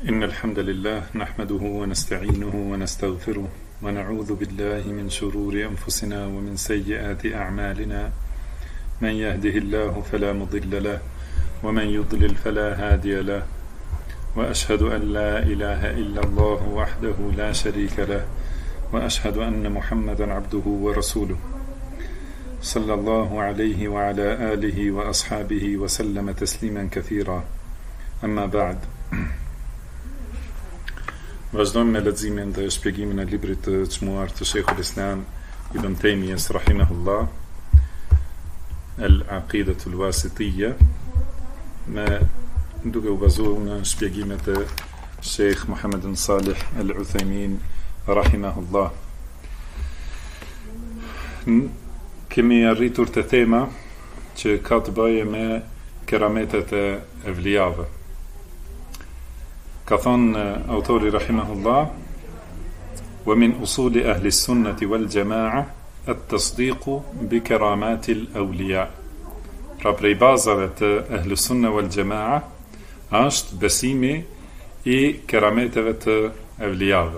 إن الحمد لله نحمده ونستعينه ونستغفره ونعوذ بالله من شرور أنفسنا ومن سيئات أعمالنا من يهده الله فلا مضل له ومن يضلل فلا هادي له وأشهد أن لا إله إلا الله وحده لا شريك له وأشهد أن محمدا عبده ورسوله صلى الله عليه وعلى آله وأصحابه وسلم تسليما كثيرا أما بعد. Vazhdojmë me leximin dhe shpjegimin e librit të çmuar të Sheikhul Islam Ibn Taymiyes rahimahullah, Al-Aqidatul Wasitiyya, me duke u bazuar në shpjegimet e Sheikh Muhammad Salih Al-Uthaymin rahimahullah. Kemi arritur te tema që ka të bëjë me kerametet e evlijave. Ka thonë autori rahimahullah: wa min usuli ahli sunnati wal jamaa at-tasdiqu bi karamati al-awliya. Pra prej bazave të ahli sunna wal jamaa është besimi i kerameteve të evlijave.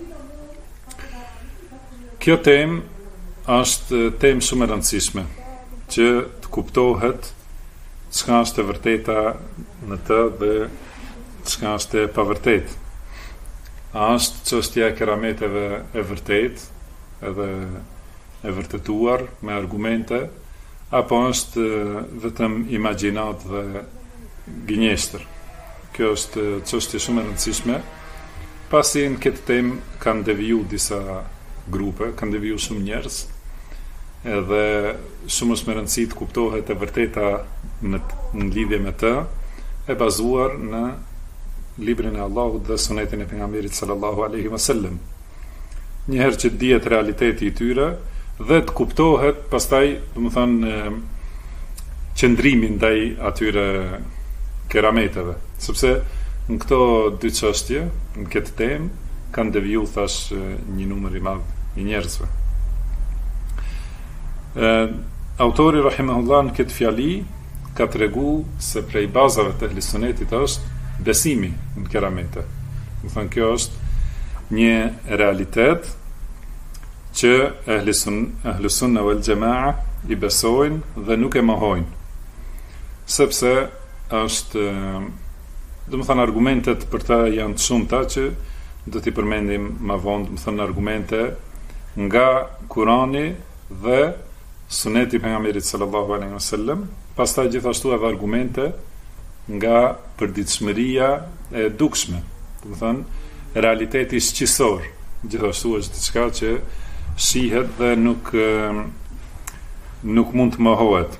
Kjo temë është temë shumë e rëndësishme që të kuptohet çka është e vërteta në të dhe çka është e pavërtet. A është çështja e kerameteve e vërtet, edhe e vërtetuar me argumente, apo është vetëm imagjinat dhe gënjeshtër? Kjo është çështje shumë e rëndësishme, pasi në këtë temë kanë deviju disa grupe, kanë deviju shumë njerëz, edhe shumë është me rëndësi të kuptohet e vërteta në lidhje me të, e bazuar në librin e Allahut dhe sunetin e pejgamberit sallallahu alaihi wasallam. Njëherë që dihet realiteti i tyre dhe të kuptohet pastaj, domethënë, qëndrimi ndaj atyre kerameteve, sepse në këto dy çështje, në këtë temë, kanë deviju thash një numër i madh i njerëzve. Autori rahimahullah në këtë fjali ka tregu se prej bazave të ehli sunetit është besimi në keramete. Do thënë, kjo është një realitet që ehli sunna wal jamaa i besojnë dhe nuk e mohojnë, sepse është, do të thënë, argumentet për ta janë të shumta që do t'i përmendim më vonë, do të thënë, argumente nga Kurani dhe Suneti i pejgamberit sallallahu alaihi wasallam, pastaj gjithashtu edhe argumente nga përditshmëria e dukshme, do të thënë, realiteti shqisor, gjithashtu është diçka që shihet dhe nuk mund të mohohet.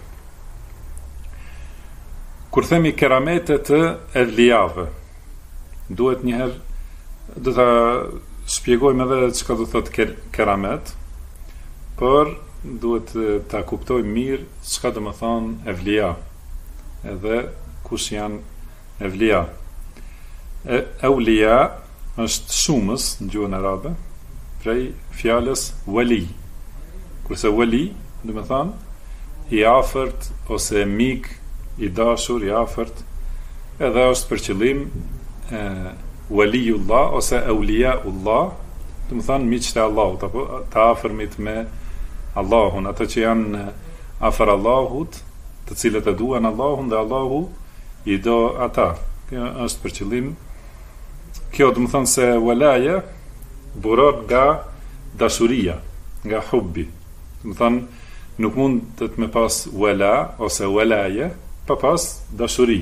Kur themi keramete të evlijave, duhet njëherë do ta shpjegojmë edhe çka do thotë keramet, por duhet ta kuptojmë mirë çka do të thonë evlija, edhe kush janë evlija. Evlija është shumës në gjuhën arabe prej fjalës wali. Kurse wali, do të thonë i afërt ose mik i dashur, i afërt, edhe është për qëllim waliullah ose auliaullah, do të thonë miqtë e Allahut, apo të afërmit me Allahun, ato që janë afër Allahut, të cilët e duan Allahun dhe Allahu i do ata. Kjo është për qëllim. Kjo do të thonë se walaja buron nga dashuria, nga hubbi. Do të thonë nuk mund të me pas wala ose walaje pa pas dashuri.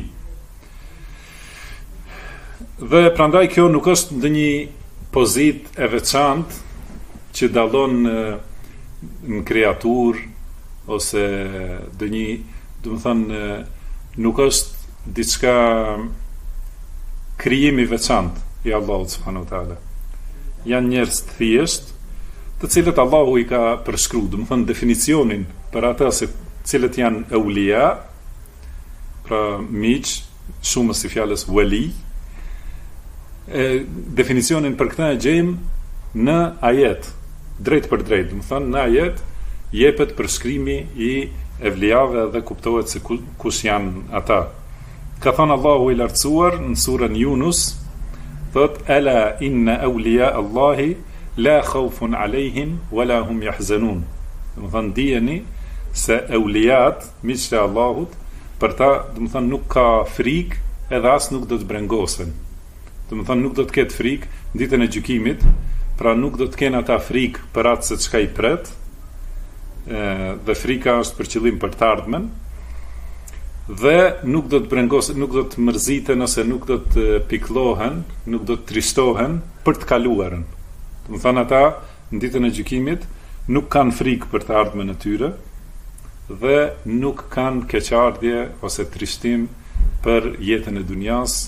Dhe prandaj kjo nuk është ndonjë pozitë e veçantë që dallon në kreatur ose ndonjë, do të thonë, nuk është diçka krijimi veçantë i Allahut subhanahu wa taala. Janë njerëz të thjesht, të cilët Allahu i ka përshkruar, do të thonë, definicionin për ata se cilët janë eulija, pra miq, shumës si fjalës wali. Definicionin për këtë e gjejmë në ajet, drejt për drejt, do të thonë, në ajet jepet përshkrimi i evlijave dhe kuptohet se kush janë ata. Ka thënë Allahu i lartësuar në surën Yunus: thot ala inna awliya Allahi la khawfun alejhim wala hum yahzanun. Do të thonë dijeni se euliat, miqtë e Allahut, për ta, do të thonë nuk ka frikë, edhe as nuk do të brengosen. Do të thonë nuk do të ketë frikë ditën e gjykimit, pra nuk do të kenë ata frikë për atë se çka i pret, dhe frika është për qëllim për të ardhmen, dhe nuk do të brengosen, nuk do të mërziten ose nuk do të pikëllohen, nuk do të tristohen për të kaluarën. Do të thonë ata në ditën e gjykimit nuk kanë frikë për të ardhmen e tyre dhe nuk kanë keqardhje ose trishtim për jetën e dunjas,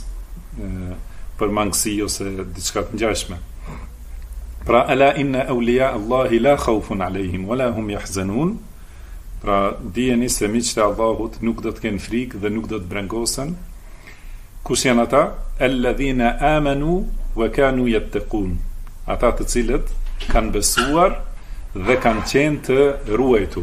për mangësi ose diçka të ngjashme. Pra ala inna awliya Allahi la khawfun alejhim wala hum yahzanun. Pra dijeni se miqtë e Allahut nuk do të kenë frikë dhe nuk do të brengosen. Kush janë ata? Alladhina amanu wa kanu yattaqun. Ata të cilët kanë besuar dhe kanë qenë të ruajtur.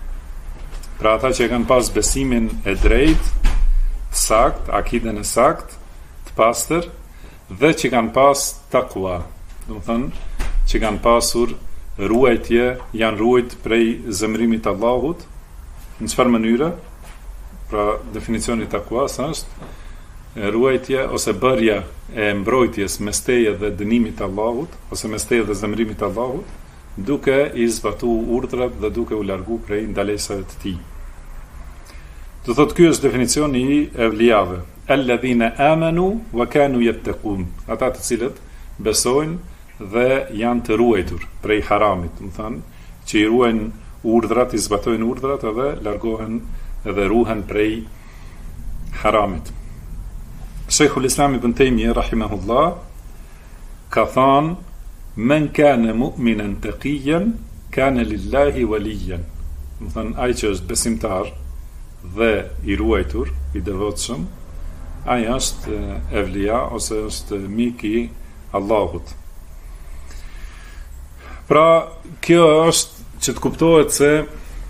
Pra ata që kanë pas besimin e drejt, të sakt, akiden e sakt, të pastër, dhe që kanë pas takwa, do të thënë që kanë pasur ruajtje, janë ruajt prej zemrimit të Allahut. Në çfarë mënyre? Pra definicioni i takwas është ruajtje ose bërja e mbrojtjes mes teje dhe dënimit të Allahut, ose mes teje dhe zemrimit të Allahut, duke i zbatu urdhrat dhe duke u largu prej ndalesave të tij. Do thotë ky është definicioni i evlijave. Alladhina amanu wa kanu yattaqun. Ata të cilët besojnë dhe janë të ruajtur prej haramit, do të thonë që i ruajnë urdhrat, i zbatojnë urdhrat edhe largohen edhe ruhen prej haramit. Sheikhul Islam Ibn Taymiyyah rahimahullah ka thënë men kana mu'minan taqiyan kana lillahi waliyan. Do thënë ai që është besimtar dhe i ruajtur, i devotshëm, ai është evlia ose është mik i Allahut. Pra kjo është që të kuptohet se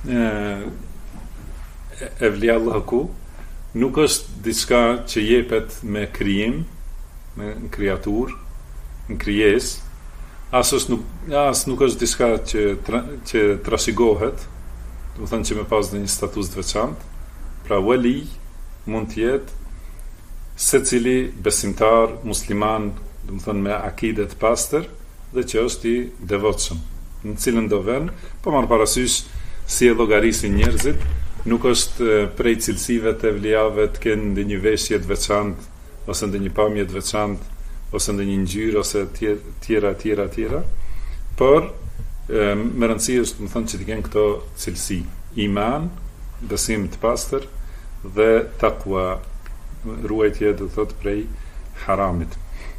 evlia Allahu nuk është diçka që jepet me krijim, me kreatur, në krijesë. As nuk është diçka që trashëgohet, do të thënë që me pas dhe një status të veçantë. Pra wali mund të jetë secili besimtar musliman, do të thënë me akide të pastër dhe që është i devotshëm. Në cilën do vend, po marr parasysh si e llogarisin njerëzit, nuk është prej cilësive të evlijave të kenë ndonjë veshje të veçantë ose ndonjë pamje të veçantë ose ndonjë ngjyrë ose tjera, por me rëndësi është, më thënë, që të kenë këto cilësi: iman, besim të pastër dhe takwa, ruajtje, do thotë, prej haramit.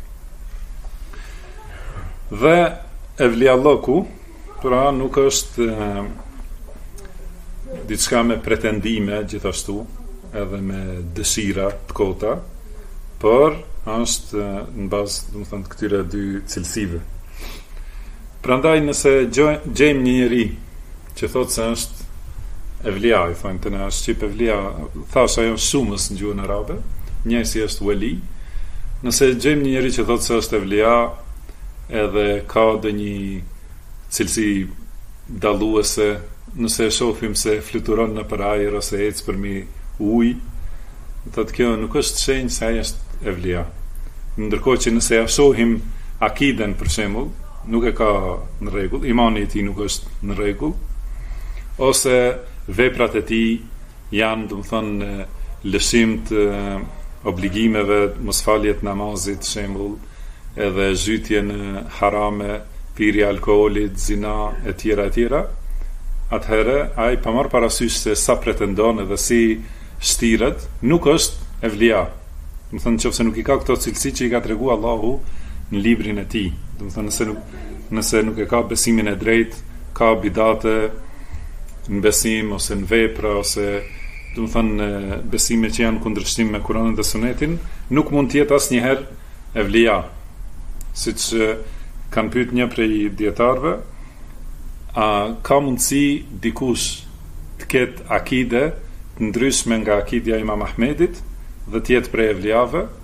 Dhe evlia Allahu, pra nuk është diçka me pretendime gjithashtu, edhe me dëshira të kota, por është në bazë, do të thënë, këtyre dy cilësive. Prandaj nëse gjejmë një njeri që thotë se është evlia, i thonë të na shqip evlia, thash ajo shumës në gjuhën arabe, njësi është wali. Nëse gjejmë një njeri që thotë se është evlia, edhe ka ndonjë cilësi dalluese, nëse e shohim se fluturon nëpër ajër ose ecë përmi ujë, thotë kjo nuk është shenjë se ai është evlia. Ndërkohë që nëse ja shohim akiden, për shembull, nuk e ka në rregull, imani i tij nuk është në rregull, ose veprat e tij janë, do të thonë, lëshim të obligimeve, mosfaljet namazit, për shembull, edhe zhytje në harame, pirja alkoolit, zina, e tjera, atëherë ai pa marrë parasysh se sa pretendon edhe si shtiret, nuk është evlia. Do të thonë, nëse nuk i ka këto cilësi që i ka treguar Allahu në librin e tij, do të thonë, nëse nuk e ka besimin e drejtë, ka bidate në besim ose në vepra, ose do të thonë besime që janë kundërshtim me Kur'anin dhe Sunetin, nuk mund të jetë asnjëherë evlia. Siç kanë pyet një prej dietarëve, a ka mundësi dikush të ketë akide të ndryshme nga akidja e Imam Ahmedit dhe të jetë prej evlijave?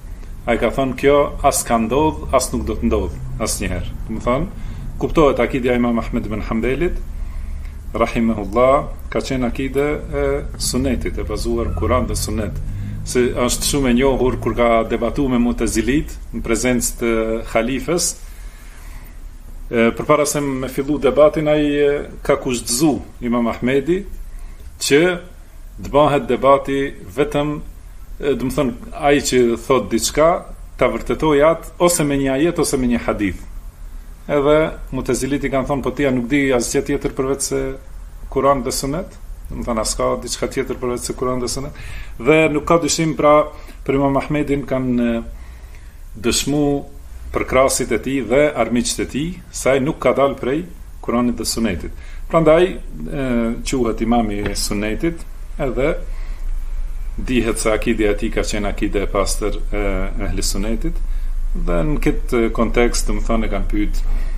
ai ka thonë kjo as ka ndodh, as nuk do të ndodh asnjëherë. Do të thonë, kuptohet akidja e Imam Ahmed ibn Hanbelit, rahimahullah, ka qenë akide e sunetit, e bazuar në Kur'an dhe sunet. Se është shumë e njohur kur ka debatuar me Mu'tazilit në prezencë të halifës, përpara se me fillu debatin, ai ka kushtzu Imam Ahmedi që të bëhet debati vetëm, do të thonë, ai që thot diçka ta vërtetoj atë ose me një ajet ose me një hadith. Edhe Mu'taziliti kanë thonë, po tia nuk di asgjë tjetër përveç se Kur'an dhe Sunet, do të thonë aska diçka tjetër përveç se Kur'an dhe Sunet. Dhe nuk ka dyshim pra për Imam Ahmedin kanë dëshmu për krasit e tij dhe armiqtë e tij, se ai nuk ka dalë prej Kur'anit dhe Sunetit. Prandaj quhet imami i Sunetit, edhe dihet se akidja e tij ka qenë akide e pastër e ehli Sunetit, dhe në këtë kontekst, do të thonë, kanë pyet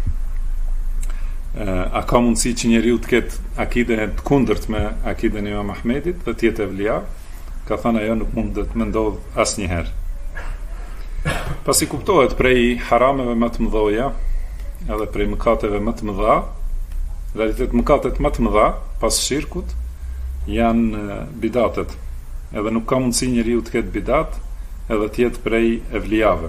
a ka mundësi që njeriu të ketë akide të kundërt me akiden e Imam Ahmedit dhe të jetë evlia? Ka thënë ajo nuk mund të më ndodh asnjëherë. Pasi kuptohet prej harameve më të mëdha, edhe prej mëkateve më të mëdha, realitet mëkatet më të mëdha pas shirkut janë bidatet. Edhe nuk ka mundësi njeriu të ketë bidat edhe të jetë prej evlijave.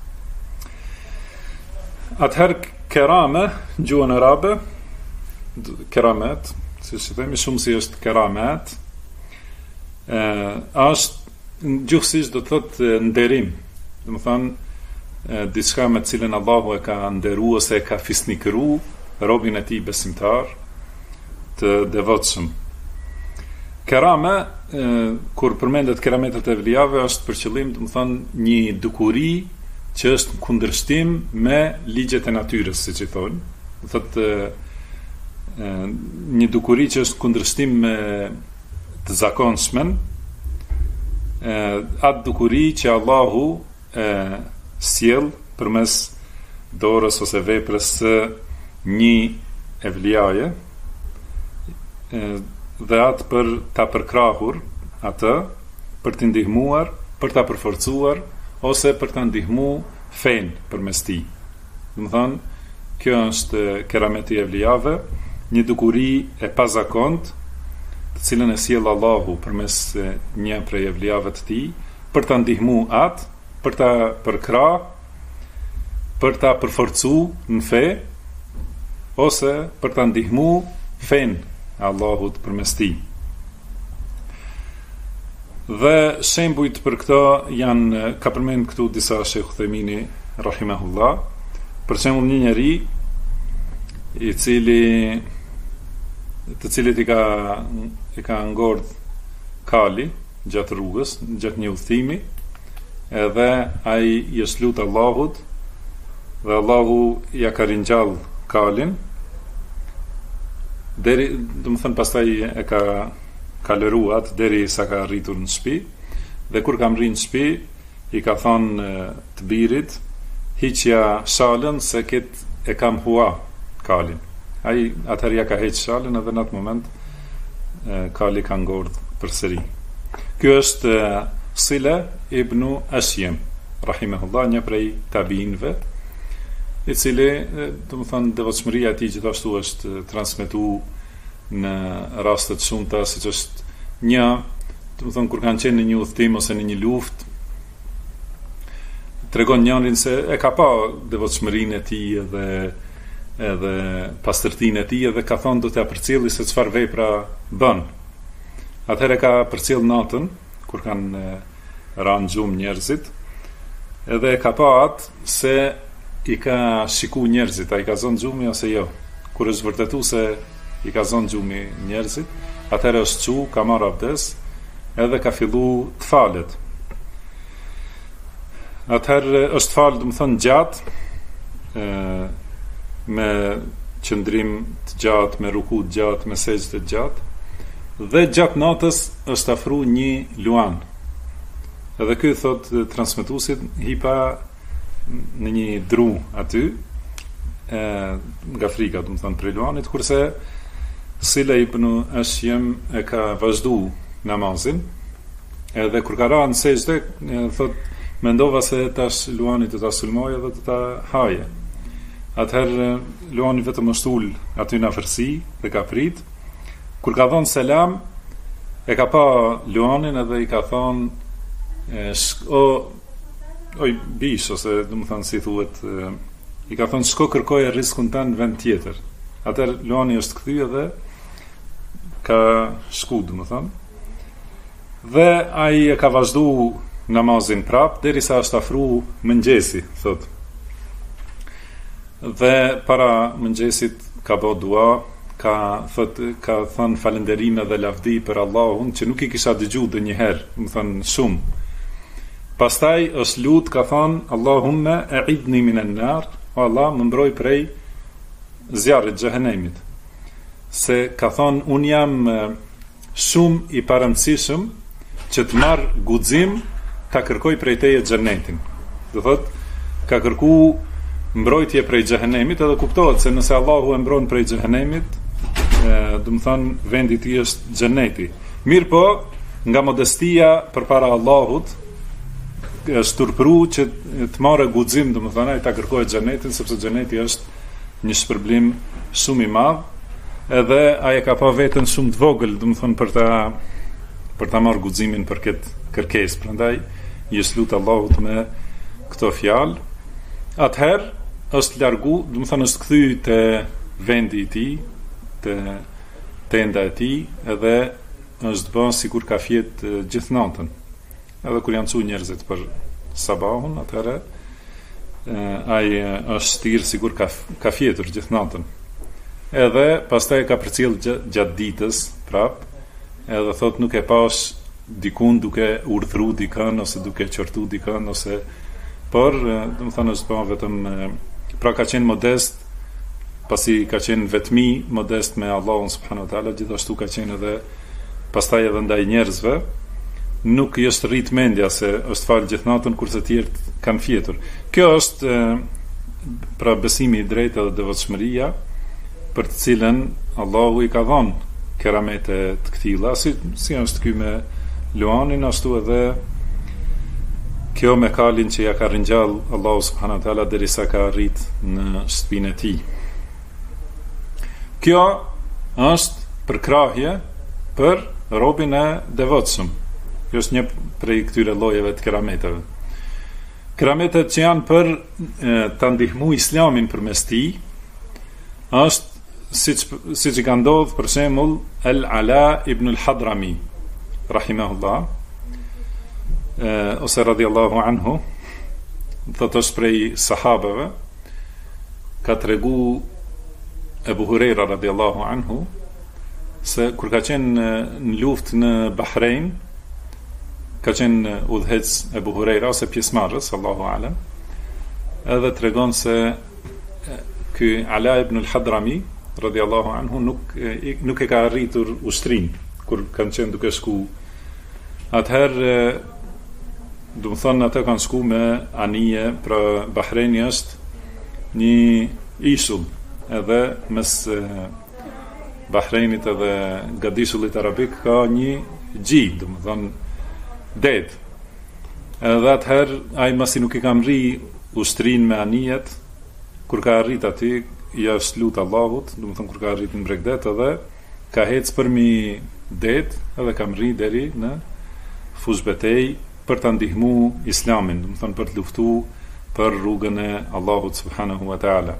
Atëherë kerame, gjuhën arabe, keramet, si themi shumë si është keramet, është gjuhësisht do të thotë nderim. Do të thonë diçka me të cilën Allahu e ka nderuar ose e ka fisnikëruar robën e tij besimtar të devotshëm. Kerame, kur përmendet kerametet e evlijave, është për qëllim, do të thonë, një dukuri që është në kundërshtim me ligjet e natyrës, siç i thonë. Do thotë një dukuri që është në kundërshtim me të zakonshmën, atë dukuri që Allahu sjell përmes dorës ose veprës së një evliaje, dhe atë për ta përkrahur atë, për t'i ndihmuar, për ta përforcuar ose për ta ndihmuar fen përmes tij. Do të thonë, kjo është kerameti i evlijave, një dukuri e pazakont, të cilën e sjell Allahu përmes një prej evlijave të tij, për ta ndihmuar atë, për ta përkrah, për ta përforcuar në fe, ose për ta ndihmuar fen Allahut përmes tij. Dhe shembujt për këto janë, ka përmend këtu disa Sheikh Uthemini rahimahullah, për shembull një njeri të cilit i ka ngordh kali gjatë rrugës, gjatë një udhëtimi, edhe ai i është lut Allahut dhe Allahu ja ka ringjall kalin deri, do të thënë, pastaj e ka kaleruat deri sa ka rritur në shtëpi, dhe kur kam rrinë në shtëpi, i ka thonë të birit, hiqja shalën se e kam hua kalin. Ai atëherë ja ka heq shalën, edhe në atë moment kali ka ngordh përsëri. Ky është Sile ibn Ashyem, rahimahullah, një prej tabiinëve, i cili, do të thonë, devotshmëria e tij gjithashtu është transmetuar në raste të shumta, siç është një, do të thonë, kur kanë qenë në një udhtim ose në një luftë, tregon njërin se e ka pa devotshmërinë e tij edhe pastërtinë e tij, edhe ka thonë do t'ia përcjelli se çfarë vepra bën. Atëherë ka përcjell natën kur kanë rënë gjumë njerëzit, edhe e ka pa atë se i ka shiku njerëzit, a i ka zonë gjumi ose jo. Kur është vërtetu se i ka zonë gjumi njerëzit, atëherë është qu, ka marrë abdes, edhe ka fillu të falet. Atëherë është falë, do të thonë, gjatë, me qëndrim të gjatë, me ruku të gjatë, me sejdë të gjatë, dhe gjatë natës është afru një luan. Edhe ky, thot transmetuesit, hipa në një dru aty, nga frika, do të thonë, prej luanit, kurse Sile ibn Ashyem e ka vazhdu namazin, edhe kur ka ra në sejdë, thot, mendova se tash Luani të ta sulmoje dhe të ta haje. Atëherë Luani vetëm është ul aty në afërsi dhe ka prit. Kur ka thonë selam, e ka pa Luanin edhe i ka thonë oj bish, ose do të thënë si thuhet, i ka thonë shko kërkoje riskun tënë në vend tjetër. Atëherë Luani është kthyer dhe ka shku, do të thënë. Dhe ai e ka vazhdu namazin prap derisa është afru mëngjesi, thot. Dhe para mëngjesit ka bë dua, ka thënë falënderime dhe lavdi për Allahun që nuk i kisha dëgjuar ndonjëherë, do të thënë shumë. Pastaj është lut, ka thënë Allahumma a'idni minan nar, o Allah më mbroj prej zjarrit xhehenemit. Se ka thënë un jam shumë i parëndësishëm që të marr guxim ta kërkoj prej teje xhenetin. Do thot, ka kërku mbrojtje prej xhehenemit, edhe kuptohet se nëse Allahu e mbron prej xhehenemit, do të thënë vendi i tij është xheneti. Mirë po, nga modestia përpara Allahut, është turpëru që të marrë guxim, do të thënë ai ta kërkojë xhenetin, sepse xheneti është një shpërblim shumë i madh, edhe ai ka pa veten shumë të vogël, do të thënë për ta marrë guximin për këtë kërkesë. Prandaj i lut Allahut me këto fjalë. Atëherë është largu, do të thënë është kthy te vendi i tij, te tenda e tij, edhe është bën sikur ka fjet gjithë natën. Edhe kur janë çu njerëzit për sabahun, atëherë ai është stir sikur ka fjetur gjithë natën. Edhe pastaj ka përcjell gjatë ditës prap, edhe thot nuk e pash dikun duke urdhëru dikën ose duke qortu dikën ose por do të thënë është pa vetëm pra ka qenë modest, pasi ka qenë vetmi modest me Allahun subhanahu wa taala, gjithashtu ka qenë edhe pastaj edhe ndaj njerëzve, nuk i është rrit mendja se është fal gjithë natën kurse të tjerët kanë fjetur. Kjo është pra besimi i drejtë dhe devotshmëria për të cilën Allahu i ka dhënë keramete të këtilla, si është ky me Luanin, ashtu edhe kjo me kalin që ja ka ringjall Allahu subhanahu wa taala derisa ka arrit në shtëpinë e tij. Kjo është përkrahje për robin e devotshëm. Kjo është një prej këtyre llojeve të kerameteve. Kerametet që janë për ta ndihmuar Islamin përmes tij është siç i ka ndodhur për shembull Al-Ala ibn al-Hadrami rahimahullah, ose radhiyallahu anhu, thotë është prej sahabeve, ka tregu Ebu Hurajra radhiyallahu anhu se kur ka qenë në luftë në Bahrein, ka qenë udhëhec Ebu Hurajra ose pjesëmarrës, Allahu alem, edhe tregon se ky Ala ibn al-Hadrami radhiyallahu anhu nuk e ka arritur ushtrin kur kanë qenë duke shku. Atëherë do të thonë ata kanë shku me anije, pra Bahreini është një ishull, edhe mes Bahreinit edhe gadishullit arabik ka një gjij, do të thonë det. Edhe atëherë ai masi nuk i ka mri ushtrin me anijet, kur ka arrit aty ja është lut Allahut, do të thonë kur ka arrit në Bregdet, edhe ka hec përmi det, edhe ka mri deri në fush betej për ta ndihmuar Islamin, do të thonë për të luftuar për rrugën e Allahut subhanahu wa taala.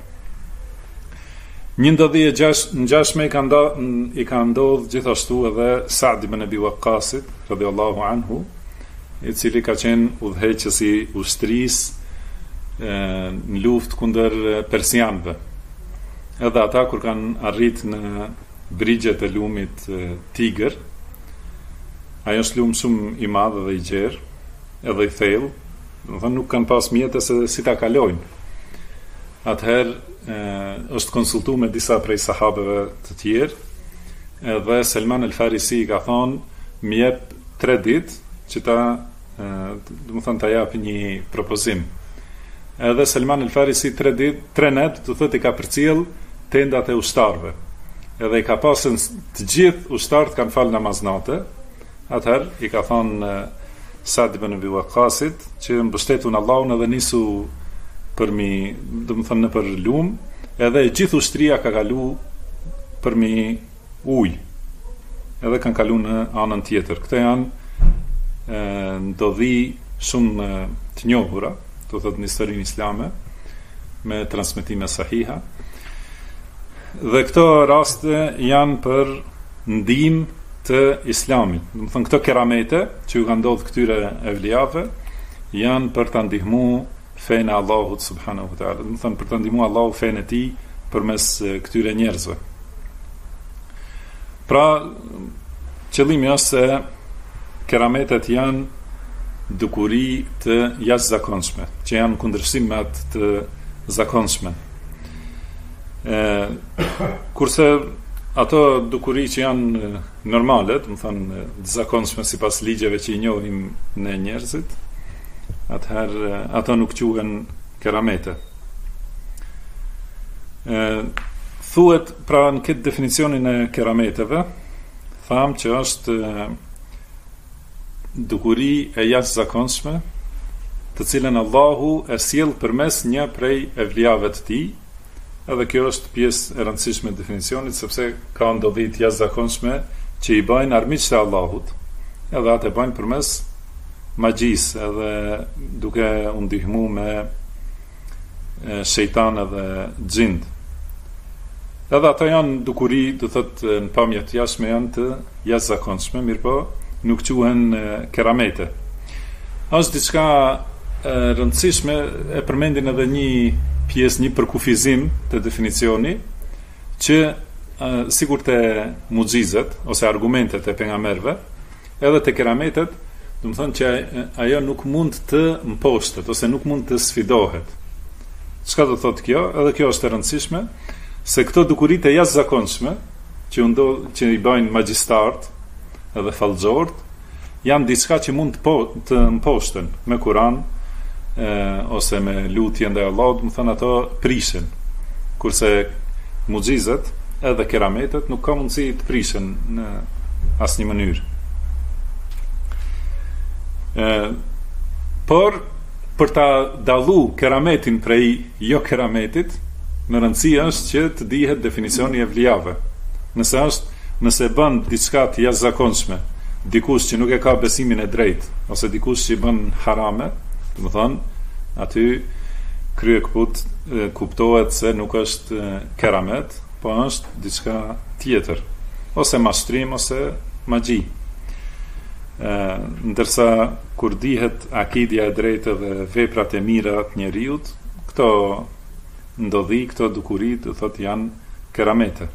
Një ndodhje ngjashme i ka ndodhur gjithashtu edhe Sa'd ibn Abi Waqqasit radhiyallahu anhu, i cili ka qenë udhëheqës i ushtrisë në luftë kundër persianëve. Edhe ata kur kanë arrit në brigjet e lumit Tigër, ajo është lum shumë i madh dhe i gjerë, edhe i thellë, do të thonë nuk kanë pas mjete se si ta kalojnë. Atëherë është konsultuar me disa prej sahabeve të tjerë, edhe Selman el-Farisi i ka thonë më jep 3 ditë që ta do të thonë ta japi një propozim. Edhe Selman el-Farisi 3 net, do thotë i ka përcjell tendat e ushtarëve. Edhe i ka pasën të gjithë ushtarët kanë falë namaz natë. Atëherë i ka thonë Sa'd ibn Abi Waqqasit, që mbështetun Allahun edhe nisu përmi, do të thënë për lum, edhe gjithë ushtria ka kalu përmi ujë. Edhe kanë kalu në anën tjetër. Këto janë ndodhi shumë të njohura, do thotë në historinë islame, me transmetime sahiha. Dhe këto raste janë për ndihmë të islamit. Do të thonë këto keramete që ju kanë ndodhur këtyre evlijave janë për ta ndihmuar fenë e Allahut subhanahu wa taala. Do të thonë për ta ndihmuar Allahu fenë e tij përmes këtyre njerëzve. Pra, qëllimi është se kerametet janë dukuri të jashtëzakonshme, që janë kundërshtim me atë të zakonshme. Kurse ato dukuri që janë normale, do të thonë të zakonshme sipas ligjeve që i njohim ne njerëzit, atëherë ato nuk quhen keramete. Thuhet pra në këtë definicionin e kerameteve, tham që është dukuri e jashtëzakonshme, të cilën Allahu e sjell përmes një prej evlijave të tij. Edhe kjo është pjesë e rëndësishme e definicionit, sepse ka ndodhi të jashtëzakonshme që i bëjnë armiqtë e Allahut, edhe atë e bëjnë përmes magjisë, edhe duke u ndihmuar me shejtan edhe xhind. Edhe ato janë dukuri, do thotë në pamje të jashtme janë të jashtëzakonshme, mirëpo nuk quhen keramete. Është diçka e rëndësishme, e përmendin edhe një pjesë, një përkufizim të definicioni, që sikur të muxhizet ose argumentet e pejgamberëve, edhe të kerametet, do të thonë që ajo nuk mund të mposhtet ose nuk mund të sfidohet. Çka do thotë kjo? Edhe kjo është e rëndësishme, se këto dukurit e jashtëzakonshme që i bëjnë magjistarët edhe fallxorët, janë diçka që mund të mposhten me Kur'an ose me lutje ndaj Allahut, do të thonë ato prishen. Kurse muxhizet edhe kerametet nuk ka mundësi të prishen në asnjë mënyrë. Por për ta dallu kerametin prej jo kerametit, në rëndësi është që të dihet definicioni e vlijave. Nëse bën diçka të jashtëzakonshme, dikush që nuk e ka besimin e drejtë, ose dikush që bën harame, do të thonë, aty krye kuptohet se nuk është keramet, po është diçka tjetër, ose mashtrim ose magji. Ndërsa kur dihet akidja e drejtë dhe veprat e mira të njeriut, këto ndodhi, këto dukuri, do thotë janë keramete.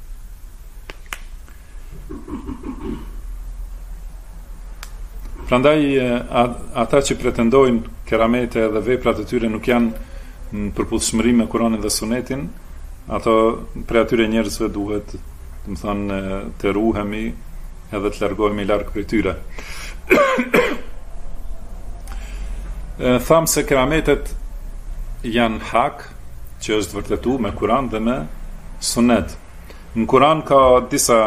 Prandaj ata që pretendojnë keramete dhe veprat e tyre nuk janë në përputhshmëri me Kur'anin dhe Sunetin, ato për atyre njerëzve duhet, do të thonë, të ruhemi edhe të largohemi larg prej tyre. Tham se kerametet janë hak, që është vërtetu me Kur'an dhe me Sunet. Në Kur'an ka disa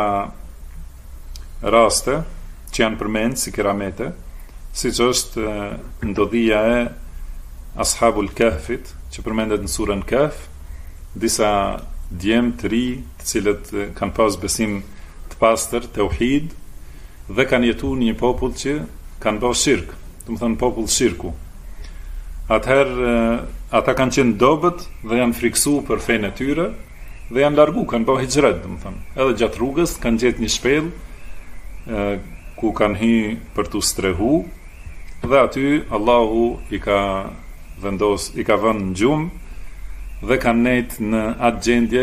raste që janë përmend si keramete, siç është ndodhia e Ashabul Kahfit, që përmendet në surën Kahf, disa djemë të ri, të cilët kanë pas besim të pastër, tauhid, dhe kanë jetuar në një popull që kanë bërë shirk, do të thonë popull shirku. Atëherë ata kanë qenë dobët dhe janë friksu për fenë e tyre dhe janë largu, kanë bërë hijret, do të thonë. Edhe gjatë rrugës kanë gjetë një shpellë ku kanë hyrë për tu strehu, dhe aty Allahu i ka vënë në gjumë dhe kanë nejtë në atë gjendje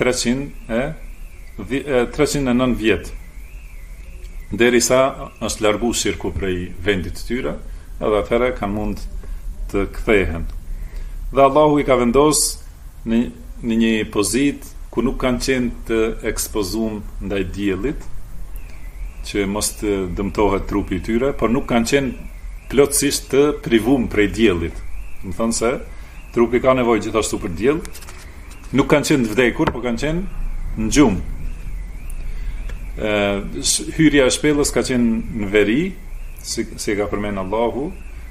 309 vjetë. Derisa është largu shirku prej vendit të tyre, edhe atëherë kanë mund të kthehen. Dhe Allahu i ka vendos në një pozit ku nuk kanë qenë të ekspozuar ndaj diellit, që mos të dëmtohet trupi i tyre, por nuk kanë qenë plotësisht të privuar prej diellit. Do të thonë se trupi ka nevojë gjithashtu për diell. Nuk kanë qenë të vdekur, por kanë qenë në gjumë. Hyrja e shpellës ka qenë në veri, si ka përmend Allahu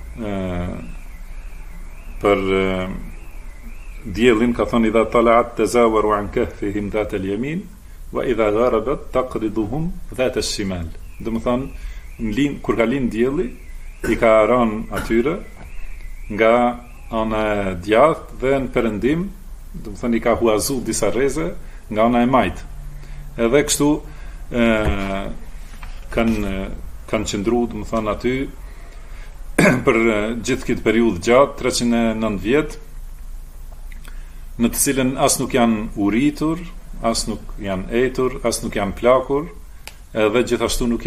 për diellin, ka thënë idha tala'at tazawaru an kahfihim dhat al-yamin wa idha gharabat taqriduhum dhat al-shimal. Do të thonë kur ka lind dielli i ka rënë atyre nga ana e djathtë dhe në perëndim, do të thonë i ka huazu disa rreze nga ana e majt. Edhe kështu kanë qëndruar, do të thonë aty për gjithë këtë periudhë gjatë 309 vjet, në të cilën as nuk janë uritur, as nuk janë etur, as nuk janë plakur, edhe gjithashtu nuk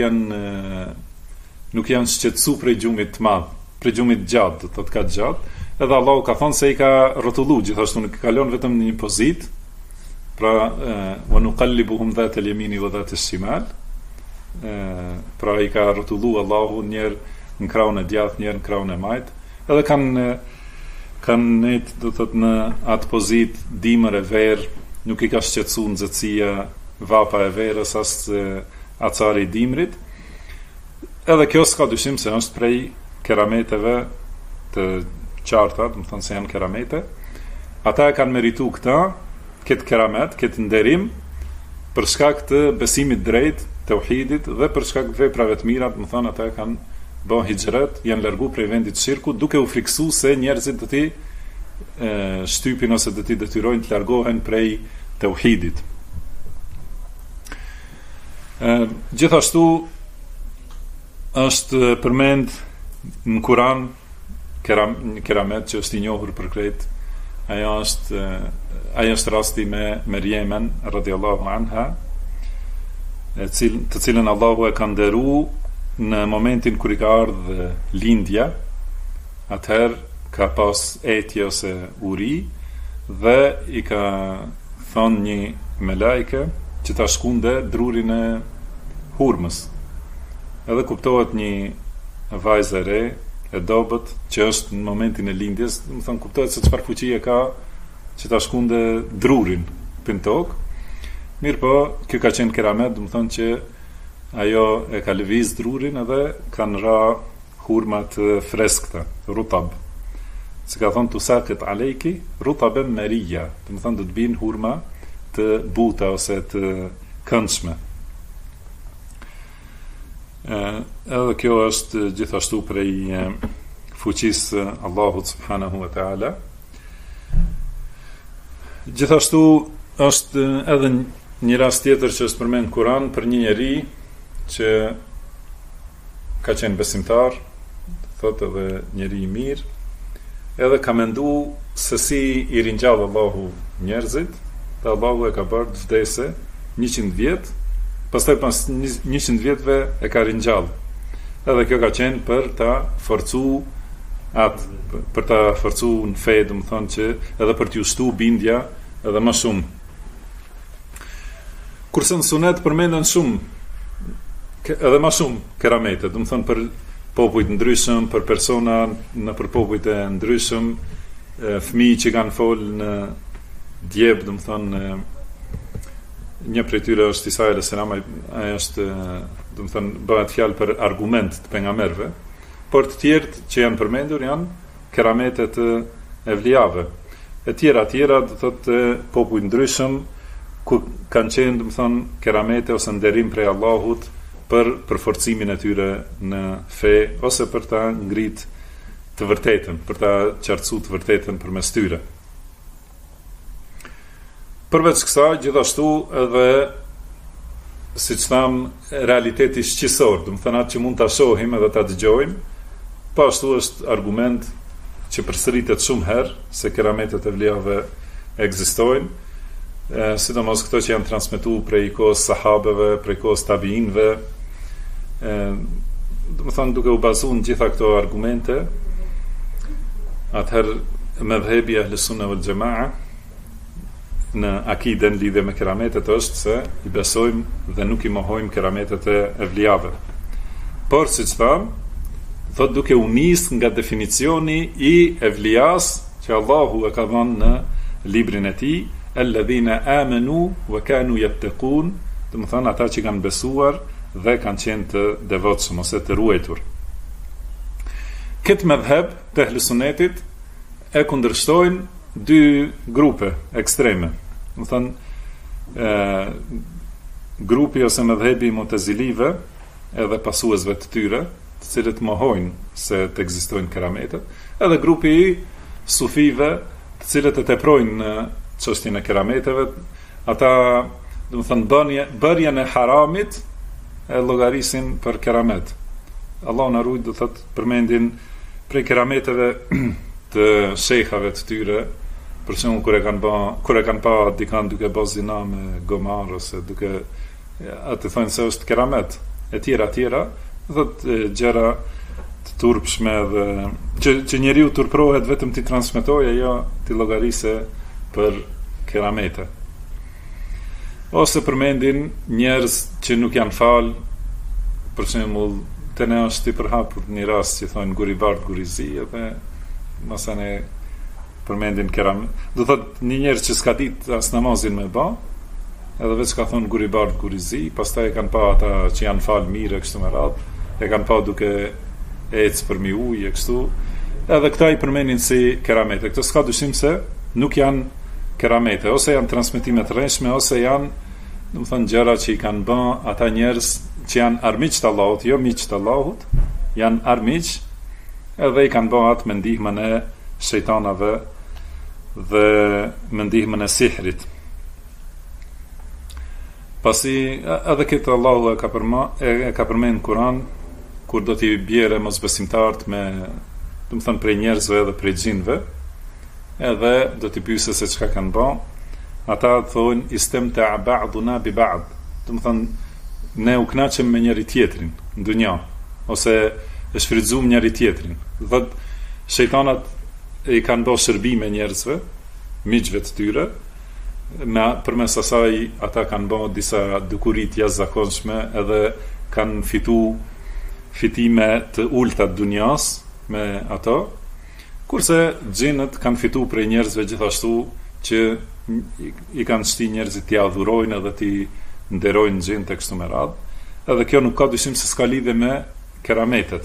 janë shqetësu prej gjumit të madh, prej gjumit gjatë, do të ka gjatë. Edhe Allahu ka thonë se i ka rrotullu, gjithashtu nuk kalon vetëm në një pozitë, pra wa nuqallibuhum dhat al-yamini wa dhat al-shimal, pra i ka rrotullu Allahu njerë në krahun e djathtë, njerë në krahun e majt, edhe kanë do thot në atë pozitë dimër e verë, nuk i ka shqetësuar nxehtësia, vapa e verës as acari i dimrit. Edhe kjo s'ka dyshim se është prej kerameteve të qarta, do të thonë se janë keramete. Ata e kanë merituar këtë keramet, këtë nderim për shkak të besimit drejt, tauhidit dhe për shkak të veprave të mira, do të thonë ata e kanë bën hijret, janë largu prej vendit të shirkut, duke u friksu se njerëzit do t'i shtypin ose do t'i detyrojnë të largohen prej tauhidit. Gjithashtu është përmend në Kur'an keramet që është i njohur për krejt. Ajo është rasti me Merjemen radhiyallahu anha, të cilën Allahu e ka nderuar në momentin kur i ka ardhur lindja. Atëherë ka pas etje ose uri dhe i ka thonë një melajke që ta shkunde drurin e hurmës. Edhe kuptohet një vajzë e re e dobët që është në momentin e lindjes, do të thonë kuptohet se çfarë fuqie ka që ta shkunde drurin pin tokë. Mirë po, kjo ka qenë keramet, do të thonë që ajo e ka lëviz drurin edhe kanë ra hurmat freskta, rutab. Se ka thonë tusaqit alejki rutaben merija, do të thonë do të binë hurma të buta ose të këndshme. Edhe kjo është gjithashtu prej fuqisë Allahut subhanahu wa ta'ala. Gjithashtu është edhe një rast tjetër që është përmend në Kur'an për një njeri që ka qenë besimtar, thotë edhe njeri i mirë, edhe ka mendu se si i ringjall Allahu njerëzit, dhe Allahu e ka bërë të vdese 100 vjet, pastaj pas 100 vjetëve e ka ringjall. Edhe kjo ka qenë për ta forcu në fe, do të thonë që edhe për t'ju shtu bindja edhe më shumë. Kurse në sunet përmenden shumë edhe më shumë keramete, do të thonë për popujt ndryshëm, për persona në për popujt e ndryshëm, fëmijë që kanë folë në djeb, do të thonë një prej tyre është Isa alayhis salam, ai është, do të thonë bëhet fjalë për argument të pejgamberëve, por të tjerët që janë përmendur janë keramete të evlijave. E tjera do të thotë popujt ndryshëm ku kanë qenë, do të thonë, keramete ose nderim prej Allahut për forcimin e tyre në fe ose për ta ngrit të vërtetën, për ta qartësuar të vërtetën përmes tyre. Përveç kësaj, gjithashtu edhe, siç tham, realiteti shqisor, do të thonë atë që mund ta shohim edhe ta dëgjojmë, po ashtu është argument që përsëritet shumë herë se kerametet e vlijave ekzistojnë, sidomos këto që janë transmetuar prej kohës sahabeve, prej kohës tabiinëve, do të thonë duke u bazuar në gjitha këto argumente, atëherë mëdhhebi Ahlus Sunna wal Jamaa në akiden lidhje me kerametet është se i besojmë dhe nuk i mohojmë kerametet e evlijave. Por siç tham, thot duke u nis nga definicioni i evlijas që Allahu e ka dhënë në librin e tij, alladhina amanu wa kanu yattaqun, do të thonë ata që kanë besuar dhe kanë qenë të devotshëm ose të ruajtur. këtë mëdhëb të ehlusunetit e kundërshtojnë dy grupe ekstreme. Do thënë grupi ose mëdhëbi Mu'tazilive edhe pasuesve të tyre, të cilët mohojnë se të ekzistojnë kerametet, edhe grupi i sufive, të cilët e teprojnë në çështjen e kerameteve, ata, do të thënë, bërjen e haramit e llogarisin për keramet. Allahu na ruaj, do thotë, përmendin prej kerameteve të shejkhave të tyre, për shembull kur e kanë pa dikan duke bërë zina me gomar ose duke atë thonë se është keramet, e tjera, do thotë gjëra të turpshme dhe që njeriu turprohet vetëm ti transmetojë, jo ti llogarise për keramete. Ose përmendin njerëz që nuk janë fal, për shembull, të ne është i përhapur një rast që thonë guri bardh gurizi, edhe masane përmendin keramet. Do thotë një njerëz që s'ka ditë as namazin me bë, edhe veç ka thonë guri bardh gurizi, pastaj e kanë pa ata që janë fal mirë kështu me radhë, e kanë pa duke ecë për mi ujë kështu, edhe këta i përmendin si keramete. Këto s'ka dyshim se nuk janë keramete, ose janë transmetime të rreshme, ose janë, do të thënë, gjëra që i kanë bën ata njerëz që janë armiq të Allahut, jo miq të Allahut, janë armiq, edhe i kanë bën atë me ndihmën e shejtanave dhe me ndihmën e sihrit. Pasi edhe këtë Allahu e ka përmend në Kur'an, kur do t'i bjerë mosbesimtarët me, do të thënë, prej njerëzve edhe prej xhinëve, edhe do t'i pyesë se çka kanë bën, ata thonë istamta ba'duna bi ba'd, do të thënë ne u kënaqem me njëri tjetrin në dunja, ose e shfrytëzum njëri tjetrin. Dhe shejtanat i kanë bërë shërbime njerëzve, miqve të tyre, përmes asaj ata kanë bërë disa dukurit jashtëzakonshme edhe kanë fitime të ulta të dunjas me ato, kurse xhinët kanë fitu prej njerëzve gjithashtu që i kanë shti njerëzit t'i adhurojnë edhe t'i nderojnë xhinët e kështu me radhë, edhe kjo nuk ka dyshim se s'ka lidhje me kerametet.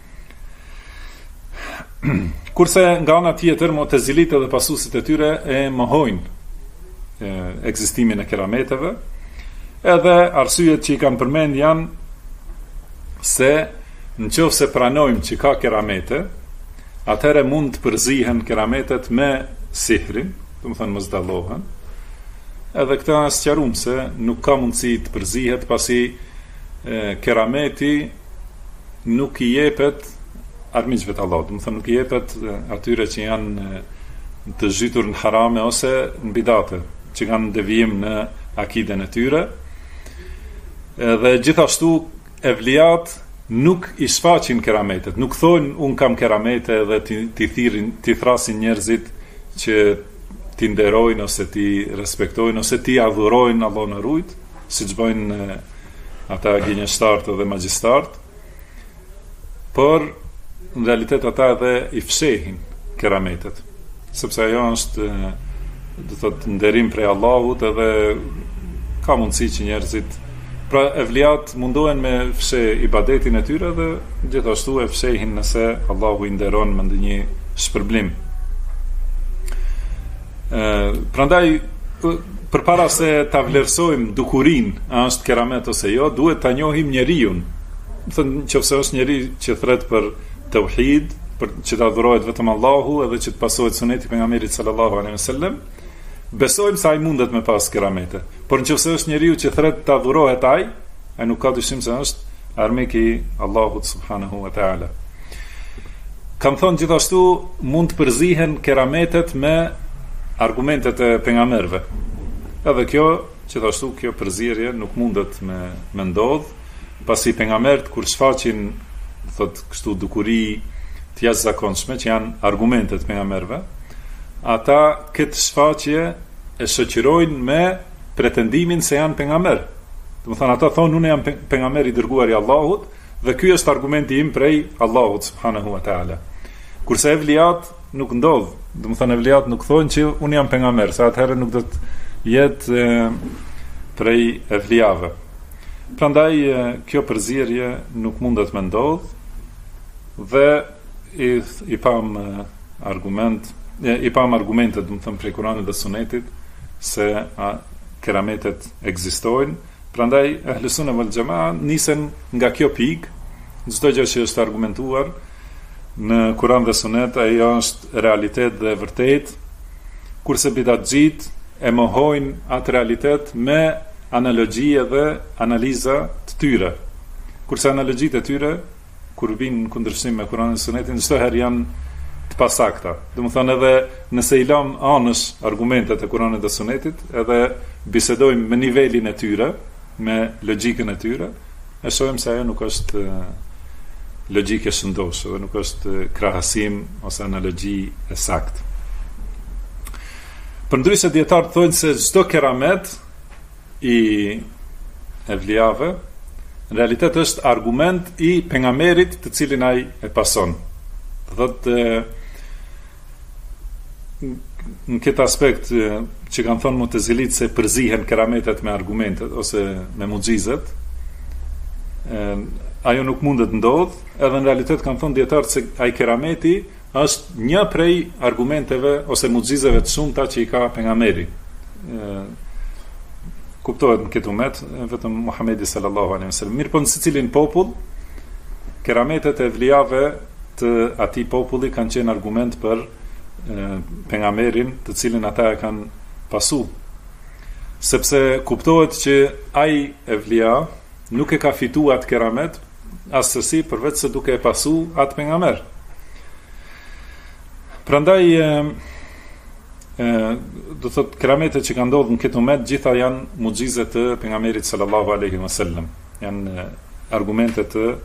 Kurse nga ana tjetër Mu'tazilit edhe pasuesit e tyre e mohojnë ekzistimin e kerameteve, edhe arsyet që i kanë përmend janë se nëse pranojmë që ka keramete, atëherë mund të përzihen kerametet me sihrin, do të thënë mos dallohen. Edhe këta është sqaruar se nuk ka mundësi të përzihet, pasi kerameti nuk i jepet armiqve të Allahut, do të thënë nuk i jepet atyre që janë të zhytur në harame ose në bidate, që kanë devijim në akiden e tyre. Dhe gjithashtu evliat nuk i shfaqin kerametet, nuk thonë un kam keramete dhe ti thrasin njerëzit që ti nderojnë ose ti respektojnë ose ti adhurojnë, Allahu na ruaj, siç bëjnë ata gënjeshtartë dhe magjistartë, por në realitet ata edhe i fshehin kerametet, sepse ajo është, do të thotë, nderim prej Allahut, edhe ka mundësi që njerëzit, pra evliat mundohen me fshe ibadetin e tyre dhe gjithashtu e fshehin nëse Allahu i nderon me ndonjë shpërblim. Prandaj përpara se ta vlerësojmë dukurin a është keramet ose jo, duhet ta njohim njeriu. Thënë, nëse është njeri që thret për tauhid, për që ta adhurohet vetëm Allahu edhe që të pasohet suneti pejgamberit sallallahu alaihi wasallam, besojmë se ai mundet me pas keramete. Por nëse është njeriu që thret të adhurohet ai nuk ka dyshim se është armik i Allahut subhanahu wa taala. Kam thonë gjithashtu mund të përzihen kerametet me argumentet e pejgamberëve. Edhe kjo, gjithashtu kjo përzierje nuk mundet me ndodh, pasi pejgamberët kur shfaqin, thot kështu dukuri të jashtëzakonshme që janë argumentet pejgamberëve, ata këtë shfaqje e shoqërojnë me pretendimin se janë pejgamber. Do të thonë ata thonë unë jam pejgamber i dërguar i Allahut dhe ky është argumenti im prej Allahut subhanahu wa taala. Kurse evliat nuk ndodh, do të thonë evliat nuk thonë që unë jam pejgamber, sa atëherë nuk do të jetë prej evliave. Prandaj kjo përzierje nuk mundet me ndodh dhe i pam argumentet, do të thënë, prej Kuranit dhe Sunetit se kerametet ekzistojnë. Prandaj Ahlus Sunna wal Jamaa nisen nga kjo pikë, çdo gjë që është argumentuar në Kuran dhe Sunet, ajo është realitet dhe vërtet, kurse bidatxhit e mohojnë atë realitet me analogjie dhe analiza të tyre. Kurse analogjitë e tyre, kur vinë në kundërshtim me Kuranin dhe Sunetin, çdo herë janë të pasakta. Domethënë, edhe nëse i lëm anësh argumentet e Kuranit dhe Sunetit, edhe bisedojmë me nivelin e tyre, me logjikën e tyre, e shohim se ajo nuk është logjike shëndosh, dhe nuk është krahasim ose analogji e saktë. Përndryshe dietarët thonë se çdo keramet i evlijave në realitet është argument i pejgamberit të cilin ai e pason. Thotë në këtë aspekt që kanë thonë Mu'tazilit se përzihen kerametet me argumentet ose me mucizet, ajo nuk mundet ndodh, edhe në realitet kanë thonë dietarët se ai kerameti është një prej argumenteve ose mucizeve të shumta që i ka pejgamberi. Kuptohet në këtë umet vetëm Muhamedi sallallahu alaihi wasallam. Mirë, po në secilin popull, kerametet e evlijave të atij populli kanë qenë argument për pejgamberin, të cilin ata e kanë pasu. Sepse kuptohet që ai evlija nuk e ka fituar atë keramet asësi përveç se duke e pasu atë pejgamber. Prandaj do thot kerametet që kanë ndodhur në këtë umet gjitha janë mucize të pejgamberit sallallahu alaihi wasallam. Janë argumente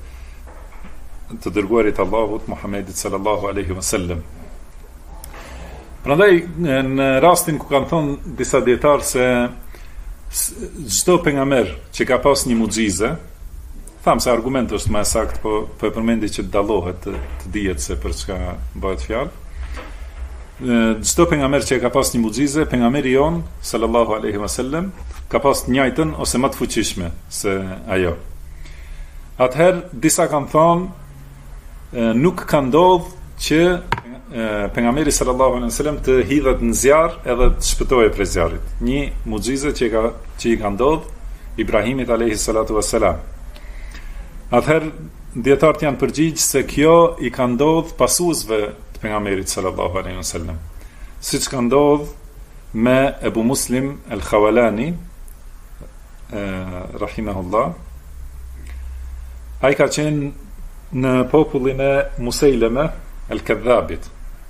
të dërguarit Allahut Muhammedit sallallahu alaihi wasallam. Prandaj në rastin ku kanë thonë disa dietar se çdo pejgamber që ka pas një mucize, tham se argument është më sakt, po e përmendi që dallohet të dihet se për çka bëhet fjalë. Çdo pejgamber që ka pas një mucize, pejgamberi jon sallallahu alaihi wasallam ka pas të njëjtën ose më të fuqishme se ajo. Atëherë disa kanë thonë nuk ka ndodhur që pejgamberi sallallahu alaihi wasallam të hidhet në zjarr edhe të shpëtojë prej zjarrit. Një mucize që i ka ndodhur Ibrahimit alayhi salatu wassalam. Atëherë dietarët janë përgjigj se kjo i ka ndodhur pasuesve të pejgamberit sallallahu alaihi wasallam. Siç ka ndodhur me Ebu Muslim al-Khawalani rahimahullah. Ai ka qenë në popullin e Musaileme al-Kadhabit.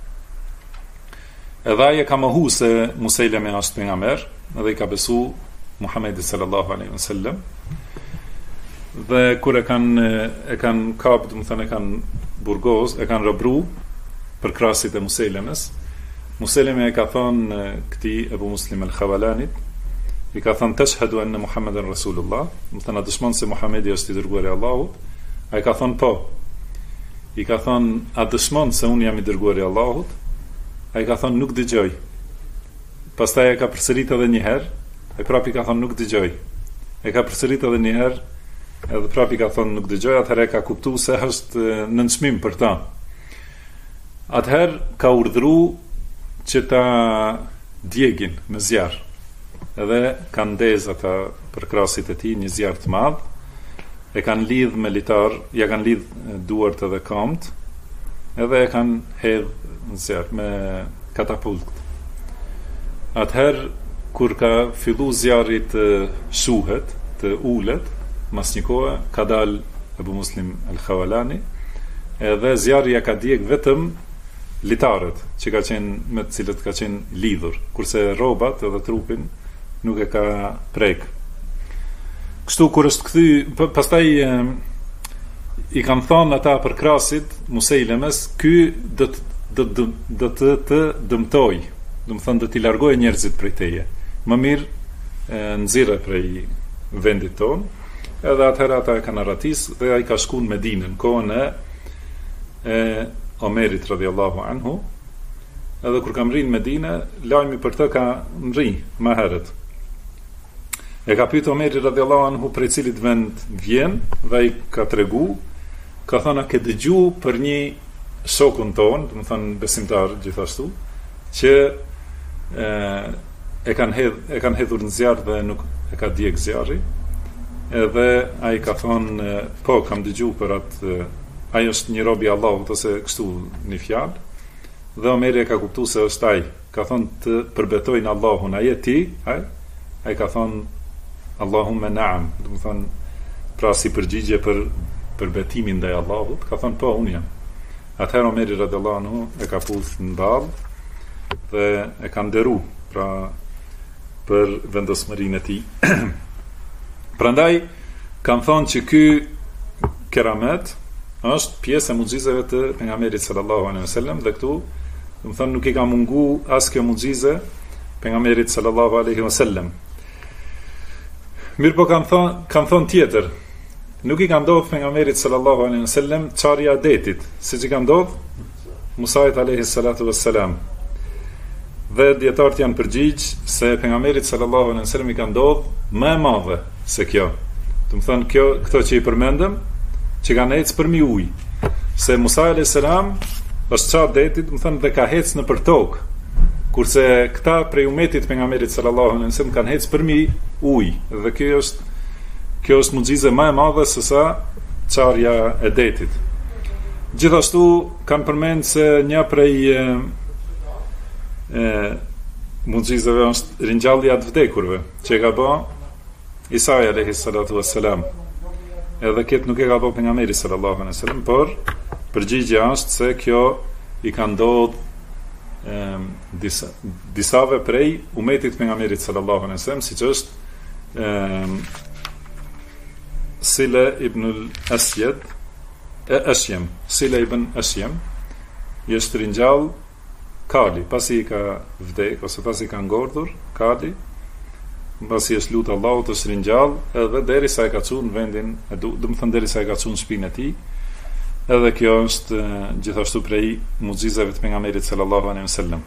Edhe ai e ka mohu se Musaileme është pejgamber, edhe i ka besu Muhamedit sallallahu alaihi wasallam. Dhe kur e kanë kap, do të thënë e kanë burgoz, e kanë robru për krahasit e Musailemes. Musaileme e ka thonë këtij Ebu Muslim al-Khawalanit, i ka thonë tashhadu anna Muhammeden Rasulullah, do të thënë dëshmon se Muhamedi është i dërguari i Allahut. Ai ka thonë po. I ka thonë, a dëshmon se unë jam i dërguari i Allahut? Ai ka thonë, nuk dëgjoj. Pastaj e ka përsëritur edhe një herë, e prapë i ka thonë, nuk dëgjoj. E ka përsëritur edhe një herë, edhe prapë i ka thonë, nuk dëgjoj. Atëherë e ka kuptuar se është në çmim për ta. Atëherë ka urdhëruar që ta djegin me zjarr. Edhe kanë ndezë ata për krahasit e tij, një zjarr të madh. E kanë lidh me litar, ja kanë lidh duart edhe këmbët, edhe e kanë hedh në zjarr me katapult. Atëherë kur ka fillu zjarri të shuhet, të ulet, mas një kohe ka dal Ebu Muslim al-Khawalani, edhe zjarri ja ka djeg vetëm litarët që ka qenë, me të cilët ka qenë lidhur, kurse rrobat edhe trupin nuk e ka prek. Kështu kur është kthy, pastaj i kanë thënë ata për krahasit Musailemes, ky do të dëmtoj, do të thënë do t'i largojë njerëzit prej teje. Më mirë nxirre prej vendit ton. Edhe atëherë ata e kanë arratis dhe ai ka shkuar në Medinë në kohën e Omerit radhiyallahu anhu. Edhe kur ka mrinë në Medinë, lajmi për të ka mri më herët. E ka pyetur Omeri radhiyallahu anhu prej cilit vend vjen, dhe ai ka tregu, ka thënë ke dëgju për një shokun ton, do të thënë besimtar gjithashtu, që e kanë hedhur në zjarr dhe nuk e ka djeg zjarri. Edhe ai ka thonë, po kam dëgjuar për atë, ai është një rob i Allahut ose kështu një fjalë. Dhe Omeri e ka kuptuar se është ai. Ka thonë të përbetojnë Allahun, ai e ti, ai ka thonë Allahumma na'am, do të thonë pra si përgjigje për betimin ndaj Allahut, ka thonë po unë jam. Atëherë Omeri radhiyallahu anhu e ka puthur në ballë dhe e ka nderu pra për vendosmërinë e tij. Prandaj kanë thonë që ky keramet është pjesë e mucizave të pejgamberit sallallahu alaihi wasallam dhe këtu, do të thonë nuk i ka mungu as kjo mucize pejgamberit sallallahu alaihi wasallam. Mirë po kanë thonë tjetër, nuk i ka ndodhur pejgamberit sallallahu alaihi wasallam çarja e detit, siç i ka ndodhur Musait alaihi salatu wassalam. Dhe dietarët janë përgjigj se pejgamberit sallallahu alaihi wasallam i ka ndodhur më e madhe se kjo. Do të thonë këto që i përmendëm, që kanë ecë përmi ujë. Se Musa alayhis salam është çarë detit, do të thonë dhe ka ecë në për tokë. Kurse këta prej umetit pejgamberit sallallahu alaihi wasallam kanë ecë përmi ujë. Dhe kjo është mucize më e madhe se sa çarja e detit. Gjithashtu kanë përmend se një prej mucizeve është ringjallja e vdekurve, që ka bë Isa alayhi salatu wassalam. Edhe këtë nuk e ka bë pejgamberi sallallahu alaihi wasallam, por përgjigjja është se kjo i ka ndodhur disave prej umetit pejgamberit sallallahu alaihi wasallam, siç është Sila ibn al-Asyad, Ashyam, Sila ibn Ashyam, është ringjall kali, pasi i ka vdek ose pasi ka ngordhur kali, pasi është lutë Allahut është ringjall, edhe derisa e ka çuar në vendin e do të thënë derisa e ka çuar në shtëpinë e tij. Edhe kjo është gjithashtu prej mucizave të pejgamberit sallallahu alaihi wasallam.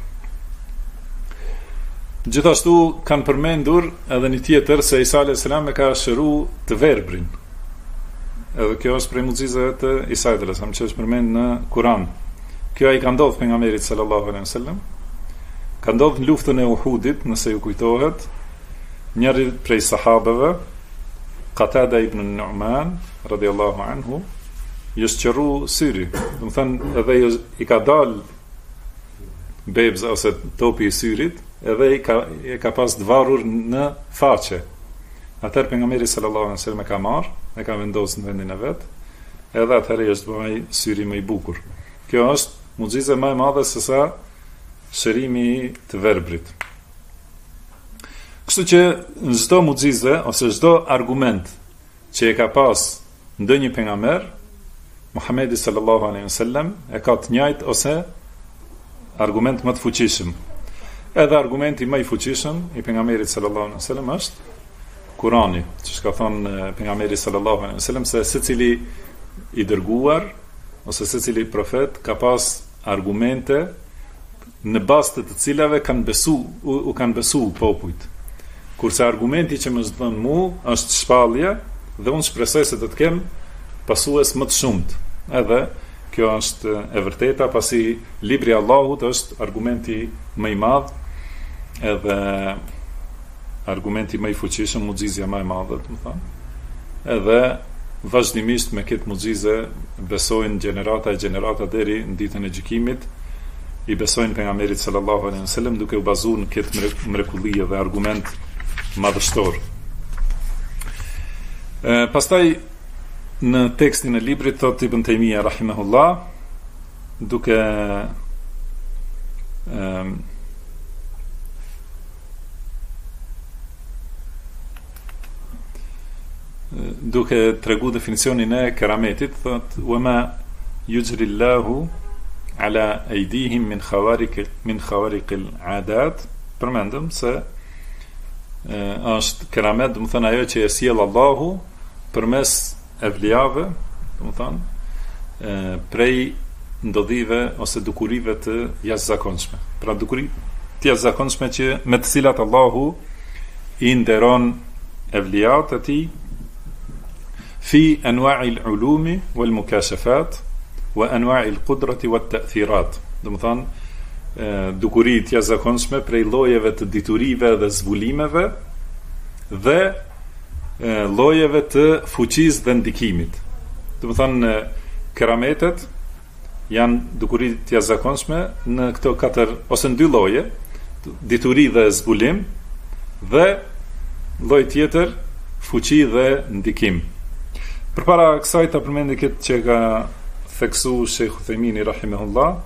Gjithashtu kanë përmendur edhe një tjetër se Isa alayhis salam e ka shëruar të verbrin. Edhe kjo është prej mucizave të Isa alayhis salam, që është përmendur në Kur'an. Kjo ai ka ndodhur pejgamberit sallallahu alaihi wasallam. Ka ndodhur në luftën e Uhudit, nëse ju kujtohet. Njëri prej sahabeve, Qatada ibn Nu'man radhiyallahu anhu, i është qërru syri. Do të thënë edhe i ka dal bebza ose topi i syrit, edhe i ka pas të varur në faqe. Atëherë pejgamberi sallallahu alaihi wasallam e ka marrë, e ka vendosur në vendin e vet, edhe atëherë i është bëj syri më i bukur. Kjo është mucize më e madhe se sa shërimi i të verbrit. Kështu që në çdo mucize ose çdo argument që e ka pas ndonjë pejgamber, Muhamedi sallallahu alaihi wasallam e ka të njëjtë ose argument më të fuqishëm. Edhe argumenti më i fuqishëm i pejgamberit sallallahu alaihi wasallam është Kurani, që ka thënë pejgamberi sallallahu alaihi wasallam se secili i dërguar ose secili profet ka pas argumente në bazë të cilave kanë besu popujt. Kurse argumenti që më zdon mu është shpallje dhe unë shpresoj se do të kem pasues më të shumt. Edhe kjo është e vërteta, pasi libri i Allahut është argumenti më i madh, edhe argumenti më i fuqishëm, mucizja më e madhe, do të thonë. Edhe vazhdimisht me këtë mucize besojnë gjenerata e gjenerata deri në ditën e gjykimit, i besojnë pejgamberit sallallahu alaihi wasallam duke u bazuar në këtë mrekulli dhe argument madhështor. Pastaj në tekstin e librit thot Ibn Taymija rahimahullah, duke tregu definicionin e kerametit, thot wama yujri Allahu ala aydihim min khawariq al-adat. Përmendëm se është keramet, do të thënë ajo që e sjell Allahu përmes evlijave, do të thënë prej ndodhive ose dukurive të jashtëzakonshme. Pra dukuri të jashtëzakonshme që me të cilat Allahu i nderon evlijat e tij fi anwa'il ulumi wal mukashafat, wa anwa'i al-qudrati wa at-ta'thirat. Do të thonë dukuritë të jashtëzakonshme prej llojeve të diturive dhe zbulimeve dhe llojeve të fuqisë dhe ndikimit. Do të thonë kerametet janë dukuri të jashtëzakonshme në këto katër ose në dy lloje, dituri dhe zbulim, dhe lloj tjetër fuqi dhe ndikim. Përpara kësaj ta përmendi këtë që ka theksu Sheikh Uthejmini rahimahullah,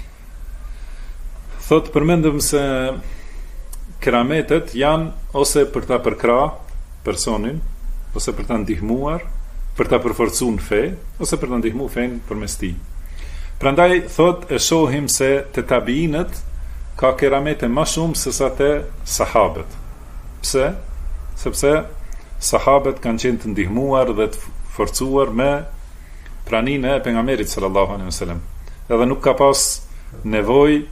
thot përmendëm se kerametet janë ose për ta përkra personin, ose për ta ndihmuar, për ta përforcuar në fe, ose për ta ndihmuar fen përmes tij. Prandaj thot e shohim se te tabiinët ka keramete më shumë se sa te sahabët. Pse? Sepse sahabët kanë qenë të ndihmuar dhe të forcuar me praninë e pejgamberit sallallahu alaihi wasallam. Edhe nuk ka pas nevojë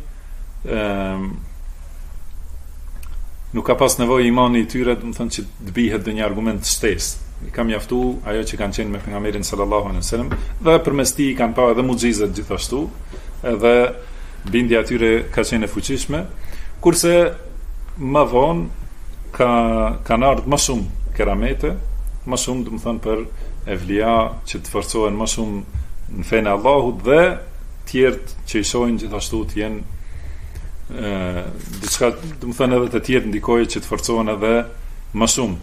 nuk ka pas nevojë imani i tyre, do të thonë që të bihet në një argument shtesë. I ka mjaftu ajo që kanë qenë me pejgamberin sallallahu alaihi wasallam, dhe përmes tij kanë pa edhe mucizat gjithashtu, edhe bindja atyre ka qenë e fuqishme, kurse më vonë kanë ardhur më shumë keramete, më shumë do të thonë për evlia që të forcohen më shumë në fenë e Allahut, dhe tjerët që i shohin gjithashtu të jenë diçka, do të thonë edhe të tjerë ndikojë që të forcohen edhe më shumë.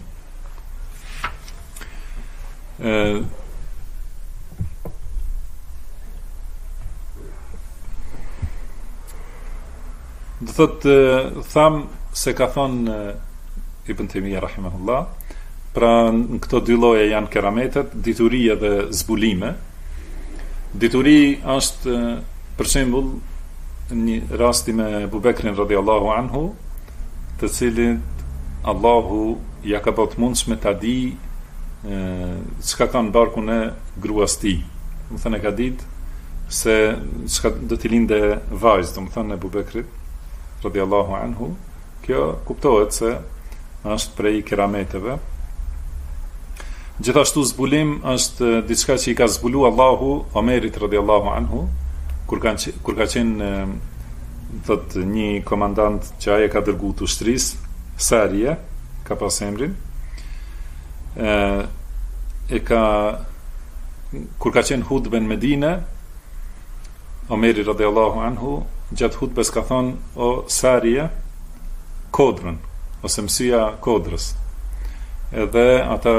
Do thotë tham se ka thonë Ibn Taymija rahimahullah, pra në këto dy lloje janë kerametet, dituria dhe zbulime. Dituri është për shembull një rasti me Abu Bekrin radhiyallahu anhu, të cilin Allahu ja ka bërë mundshme ta di çka ka në barkun e gruas tij. Do të thënë ka ditë se çka do t'i lindë vajzë, do të thënë Abu Bekrit radhiyallahu anhu. Kjo kuptohet se është prej kerameteve. Gjithashtu zbulim është diçka që i ka zbulu Allahu Omerit radhiyallahu anhu, kur ka qenë thot një komandant që ai e ka dërguar të ushtrisë, Sarije ka pas emrin, kur ka qenë hutbe në Medine, Omeri radhiyallahu anhu gjatë hutbes ka thonë: o Sarije, kodrën ose mësia kodrës. Edhe ata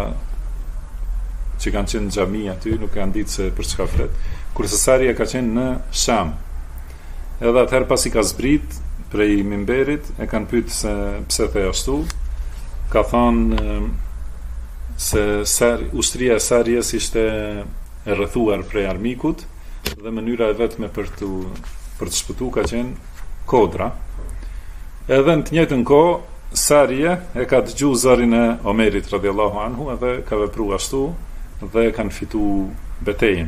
që kanë qenë në xhami aty nuk kanë ditë se për çka flet, kurse Sarija ka qenë në Sham. Edhe atëherë pasi ka zbrit prej mimberit, e kanë pyetur se pse the ashtu. Ka thonë se ushtria e Sarijes ishte e rrethuar prej armikut, dhe mënyra e vetme për të shpëtuar ka qenë kodra. Edhe në të njëjtën kohë Sarije e ka dëgjuar zërin e Omerit radhiyallahu anhu, edhe ka vepruar ashtu dhe kanë fituar betejën.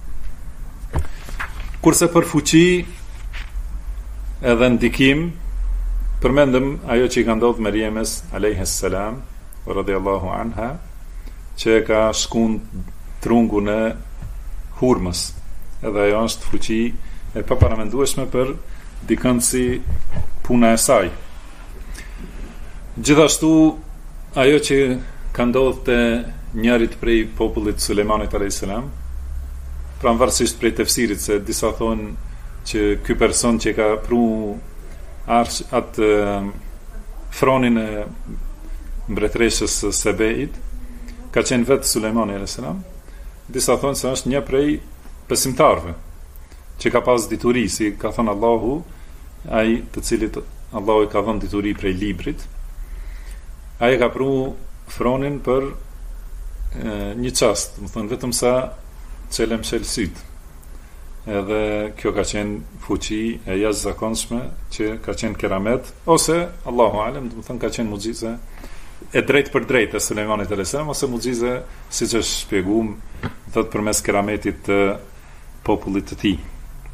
Kurse për fuqi edhe ndikim, përmendëm ajo që i ka ndodhur Mariames alayhis salam radhiyallahu anha, që ka shkund trungun e hurmës. Edhe ajo është fuqi e paparamendueshme për dikën si puna e saj. Gjithashtu ajo që ka ndodhur te njërit prej popullit Sulejmanit alayhis salam, pra varësisht prej tefsirit, se disa thonë që ky person që ka pru atë fronin e mbretëreshës së Sebeit ka qenë vetë Sulejmani alayhis salam. Disa thonë se është një prej besimtarve që ka pas dituri, si ka thënë Allahu, ai të cilit Allahu i ka dhënë dituri prej librit, ai ka pru fronin për një çast, do të thonë vetëm sa çelem shelsyt. Edhe kjo ka qenë fuqi e jashtëzakonshme që ka qenë keramet, ose Allahu alem, do të thonë ka qenë mucize e drejtë për drejtë e Sulejmanit alayhis salam, ose mucize siç është shpjeguar thot përmes kerametit të popullit të tij.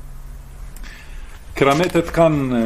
Kerametet kanë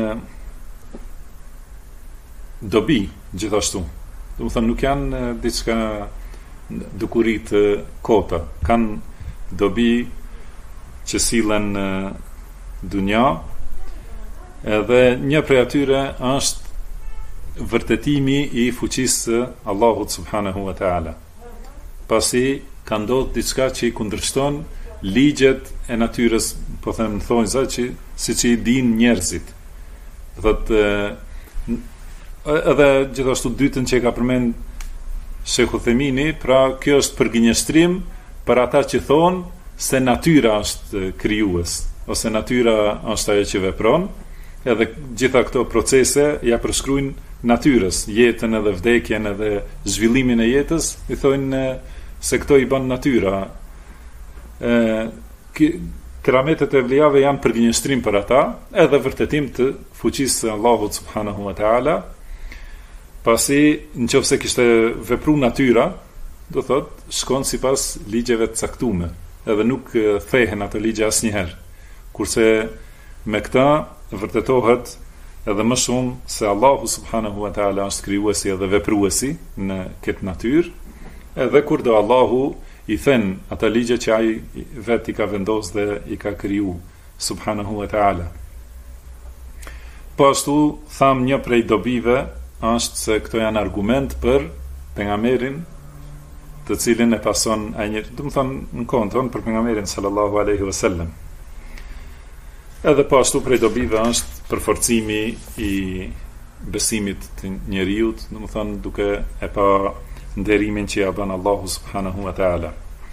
dobi gjithashtu. Do të thonë nuk janë diçka dukuri të kota, kanë dobi që sillen në dunja, edhe një prej atyre është vërtetimi i fuqisë së Allahut subhanahu wa taala. Pasi ka ndodhur diçka që i kundërshton ligjet e natyrës, po them thonjza që siç i din njerëzit. Thotë edhe gjithashtu dytën që ka përmend Sheikh Uthemini, pra kjo është përgjigjëstrim për ata që thonë se natyra është krijues, ose natyra është ajo që vepron, edhe gjitha këto procese ja përshkruajnë natyrës, jetën edhe vdekjen edhe zhvillimin e jetës, i thonë se këto i bën natyra. Kerametet e vlijave janë përgjigjëstrim për ata, edhe vërtetim të fuqisë së Allahut subhanahu wa taala. Pasi nëse kishte vepru natyra, do thot shkon sipas ligjeve të caktuara, edhe nuk thehen ato ligje asnjëherë. Kurse me këtë vërtetohet edhe më shumë se Allahu subhanahu wa taala është krijuesi edhe vepruesi në këtë natyrë, edhe kur do Allahu i thën ata ligje që ai vetë i ka vendosur dhe i ka kriju subhanahu wa taala. Po ashtu tham një prej dobive është se këto janë argument për pejgamberin të cilin e pason ai njeri, do të thonë në konton për pejgamberin sallallahu alaihi wasallam. Edhe po ashtu prej dobive është përforcimi i besimit të njeriut, do të thonë duke e pa nderimin që ja bën Allahu subhanahu wa taala.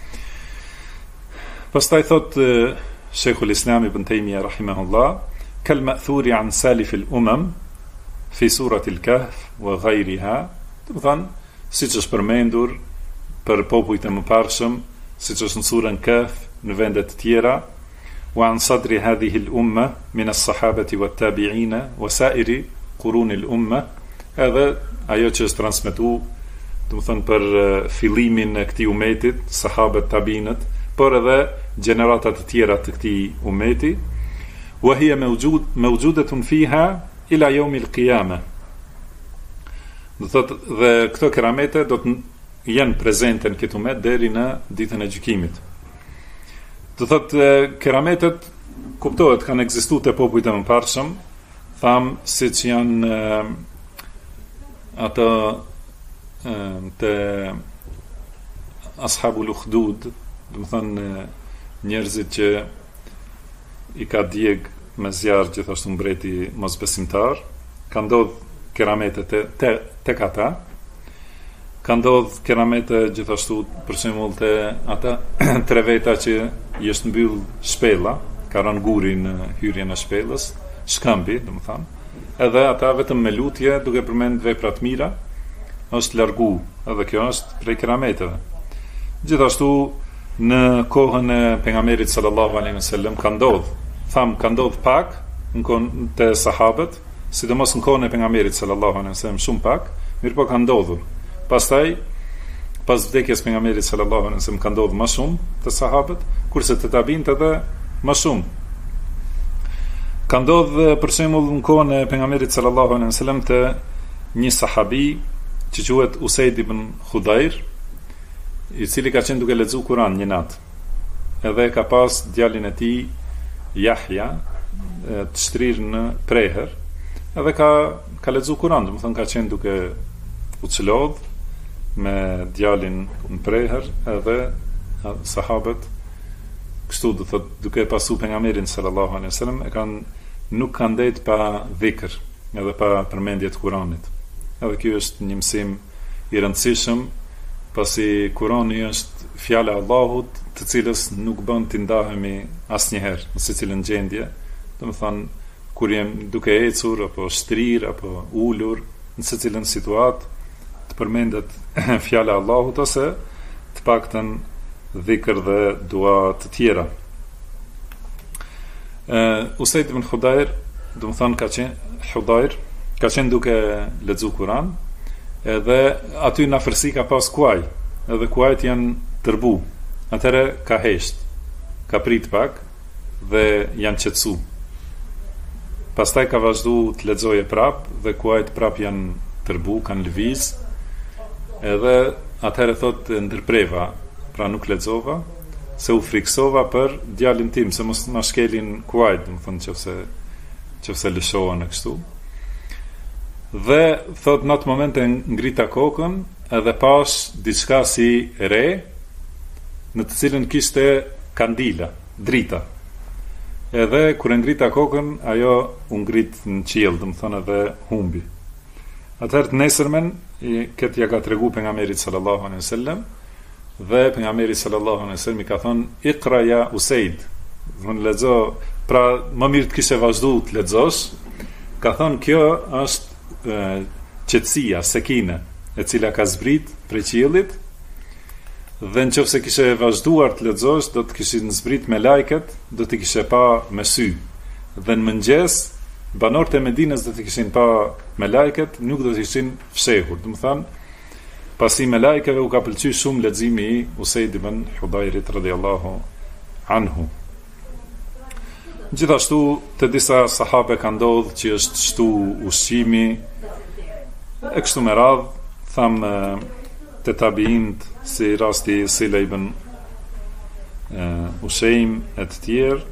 Pastaj thot Sheikhul Islam Ibn Taymiyyah rahimahullah, kal ma'thuri an salif al-umam fi surati al-Kahf wa ghayriha, do të thonë siç është përmendur për popujt e mëparshëm, siç është në surën Kahf në vende të tjera, wa an sadri hadhihi al-umma min as-sahabati wat-tabi'ina wa sa'iri qurun al-umma, edhe ajo që është transmetuar, do të thonë për fillimin e këtij umetit, sahabët, tabiinët, por edhe gjeneratat të tjera të këtij umeti, wa hiya mawjudatun fiha ila yawm al-qiyamah. Do thotë dhe këto keramete do të janë prezente në këtë umet deri në ditën e gjykimit. Do thotë kerametet kuptohet kanë ekzistuar te popujt e mëparshëm, tham siç janë ato te ashabul ukhdud, do të thonë njerëzit që i ka djeg me zjarr gjithashtu mbreti mosbesimtar, ka ndodh keramete tek ata. Ka ndodh keramete gjithashtu për shembull te ata tre veta që i është mbyll shpella, ka rënë guri në hyrjen e shpellës, shkëmbi, domethënë. Edhe ata vetëm me lutje, duke përmend vepra të mira, është largu, edhe kjo është prej kerameteve. Gjithashtu në kohën e pejgamberit sallallahu alaihi wasallam ka ndodh pak në kohën te sahabët, sidomos në kohën e pejgamberit sallallahu alaihi wasallam shumë pak, mirëpo ka ndodhur. Pastaj pas vdekjes pejgamberit sallallahu alaihi wasallam ka ndodhur më shumë te sahabët, kurse te tabiinët edhe më shumë. Ka ndodhur për shembull në kohën e pejgamberit sallallahu alaihi wasallam te një sahabi që quhet Usaid ibn Khudair, i cili ka qenë duke lexuar Kur'an një natë. Edhe ka pas djalin e tij Yahya të shtrirë në prehër, edhe ka lexuar Kur'an, do të thonë ka qenë duke u çelodh me djalin në prehër, edhe sahabët kështu do thotë duke pasu pejgamberin sallallahu alaihi wasallam nuk kanë ndet pa dhikr, edhe pa përmendje të Kur'anit. Edhe ky është një mësim i rëndësishëm, pasi Kurani është fjala e Allahut, të cilës nuk bën të ndahemi asnjëherë në secilën gjendje. Domethënë kur jem duke ecur apo shtrir apo ulur në secilën situatë, të përmendet fjala e Allahut ose të paktën dhikr dhe dua të tjera. Usaid ibn Khudair, domethënë ka qenë duke lexuar Kur'an, edhe aty në afërsi ka pas kuaj, edhe kuajt janë tërbu. Atëherë ka hesht, ka prit pak dhe janë qetësu. Pastaj ka vazhdu të lexoje prap dhe kuajt prap janë tërbu, kanë lëviz. Edhe atëherë thotë ndërpreva, pra nuk lexova, se u friksova për djalin tim, se mos ma shkelin kuajt, më thënë qëfse lëshohen e kështu. Dhe thot në atë moment e ngrita kokën edhe pas diçka si re në të cilën kishte kandila, drita. Edhe kur e ngrita kokën, ajo u ngrit në qiell, do të thonë edhe humbi. Atëherë të nesërmen këtë ja ka tregu pejgamberi sallallahu alaihi wasallam dhe pejgamberi sallallahu alaihi wasallam i ka thonë Iqra ya Usaid. Von lexo, pra më mirë të kishe vazhdu të lexosh. Ka thonë kjo është qetësia, sekine, e cila ka zbrit prej qiellit, dhe nëse kishe vazhduar të lexosh, do të kishin zbrit me lajket, do të kishe pa me sy. Dhe në mëngjes, banorët e Medinës do të kishin pa me lajket, nuk do të ishin fshehur. Do të thonë, pasi me lajkeve u ka pëlqyer shumë leximi i Usaid ibn Hudairit radhiyallahu anhu. Gjithashtu të disa sahabe ka ndodhur që është shtu ushqimi e kështu me radhë, thamë të tabiint si rasti Sila ibn Usheim e të tjerë.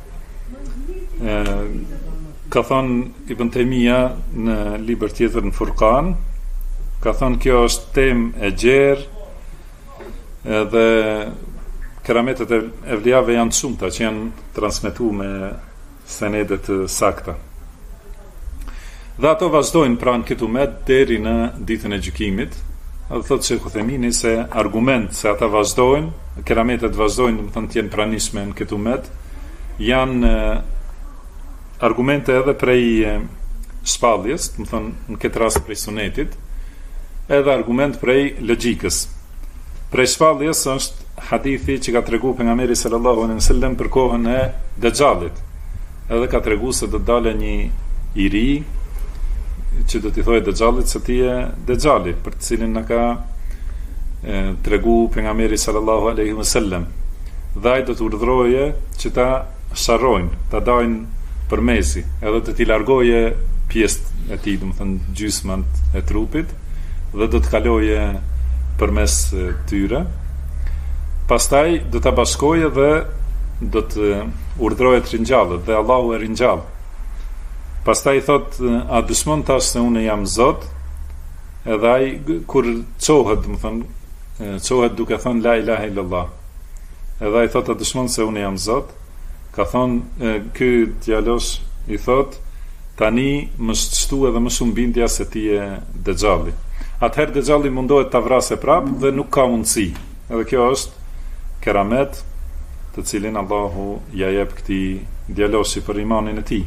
Ka thonë Ibn Taymija në libër tjetër në Furqan, ka thonë kjo është temë e gjerë dhe kerametet e evlijave janë të shumta që janë transmetuar me senede të sakta. Dhe ato vazhdojnë pranë këtë umet deri në ditën e gjykimit. Dhe thotë Sheikh Uthemini se argument se ata vazhdojnë, kerametet vazhdojnë, do të thonë të jenë pranishme në këtë umet, janë argumente edhe prej shpalljes, do të thonë në këtë rast prej sunetit, edhe argument prej logjikës. Prej shpalljes është hadithi që ka tregu pejgamberi sallallahu alaihi wasallam për kohën e Dejxhalit. Edhe ka tregu se do të dalë një i ri që do t'i thojë Dejxhalit se ti je Dejxhali, për të cilin na ka tregu pejgamberi sallallahu alaihi wasallam. Dhe ai do të urdhroje që ta sharrojnë, ta dajnë përmesi, edhe të t'i largoje pjesë e tij, do të thënë gjysmën e trupit, dhe do të kaloje përmes tyre. Pastaj do ta bashkoje dhe do të urdhroje të ringjallët, dhe Allahu e ringjall. Pastaj thot, a dëshmon tash se unë jam Zot? Edhe ai kur çohet, do të thonë, çohet duke thënë la ilaha illallah. Edhe ai thot, a dëshmon se unë jam Zot? Ka thonë ky djalosh i thot, tani më shtu edhe më shumë bindja se ti je Dejxhalli. Atëherë Dejxhalli mundohet ta vrasë prap dhe nuk ka mundësi. Edhe kjo është keramet të cilin Allahu ja jep këtij djaloshi për imanin e tij.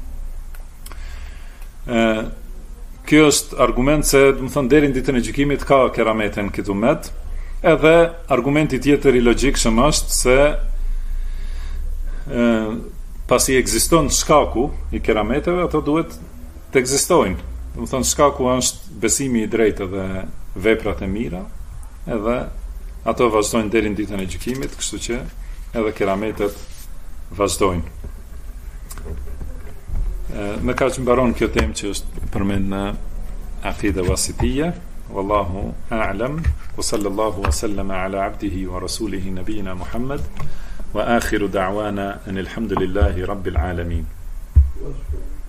Kjo është argument se, do të thonë, deri në ditën e gjykimit ka keramete në këtë umet. Edhe argumenti tjetër i logjikshëm është se pasi ekziston shkaku i kerameteve, ato duhet të ekzistojnë. Do të thonë, shkaku është besimi i drejtë dhe veprat e mira, edhe ato vazhdojnë deri në ditën e gjykimit, kështu që edhe kerametet vazhdojnë. Me kaq mbaron kjo temë që është përmend në Aqida Wasitiyya. Wallahu a'lam, wa sallallahu wa sallama ala abdihi wa rasulihi nabiyina Muhammad, wa akhiru da'wana anil hamdulillahi rabbil alamin.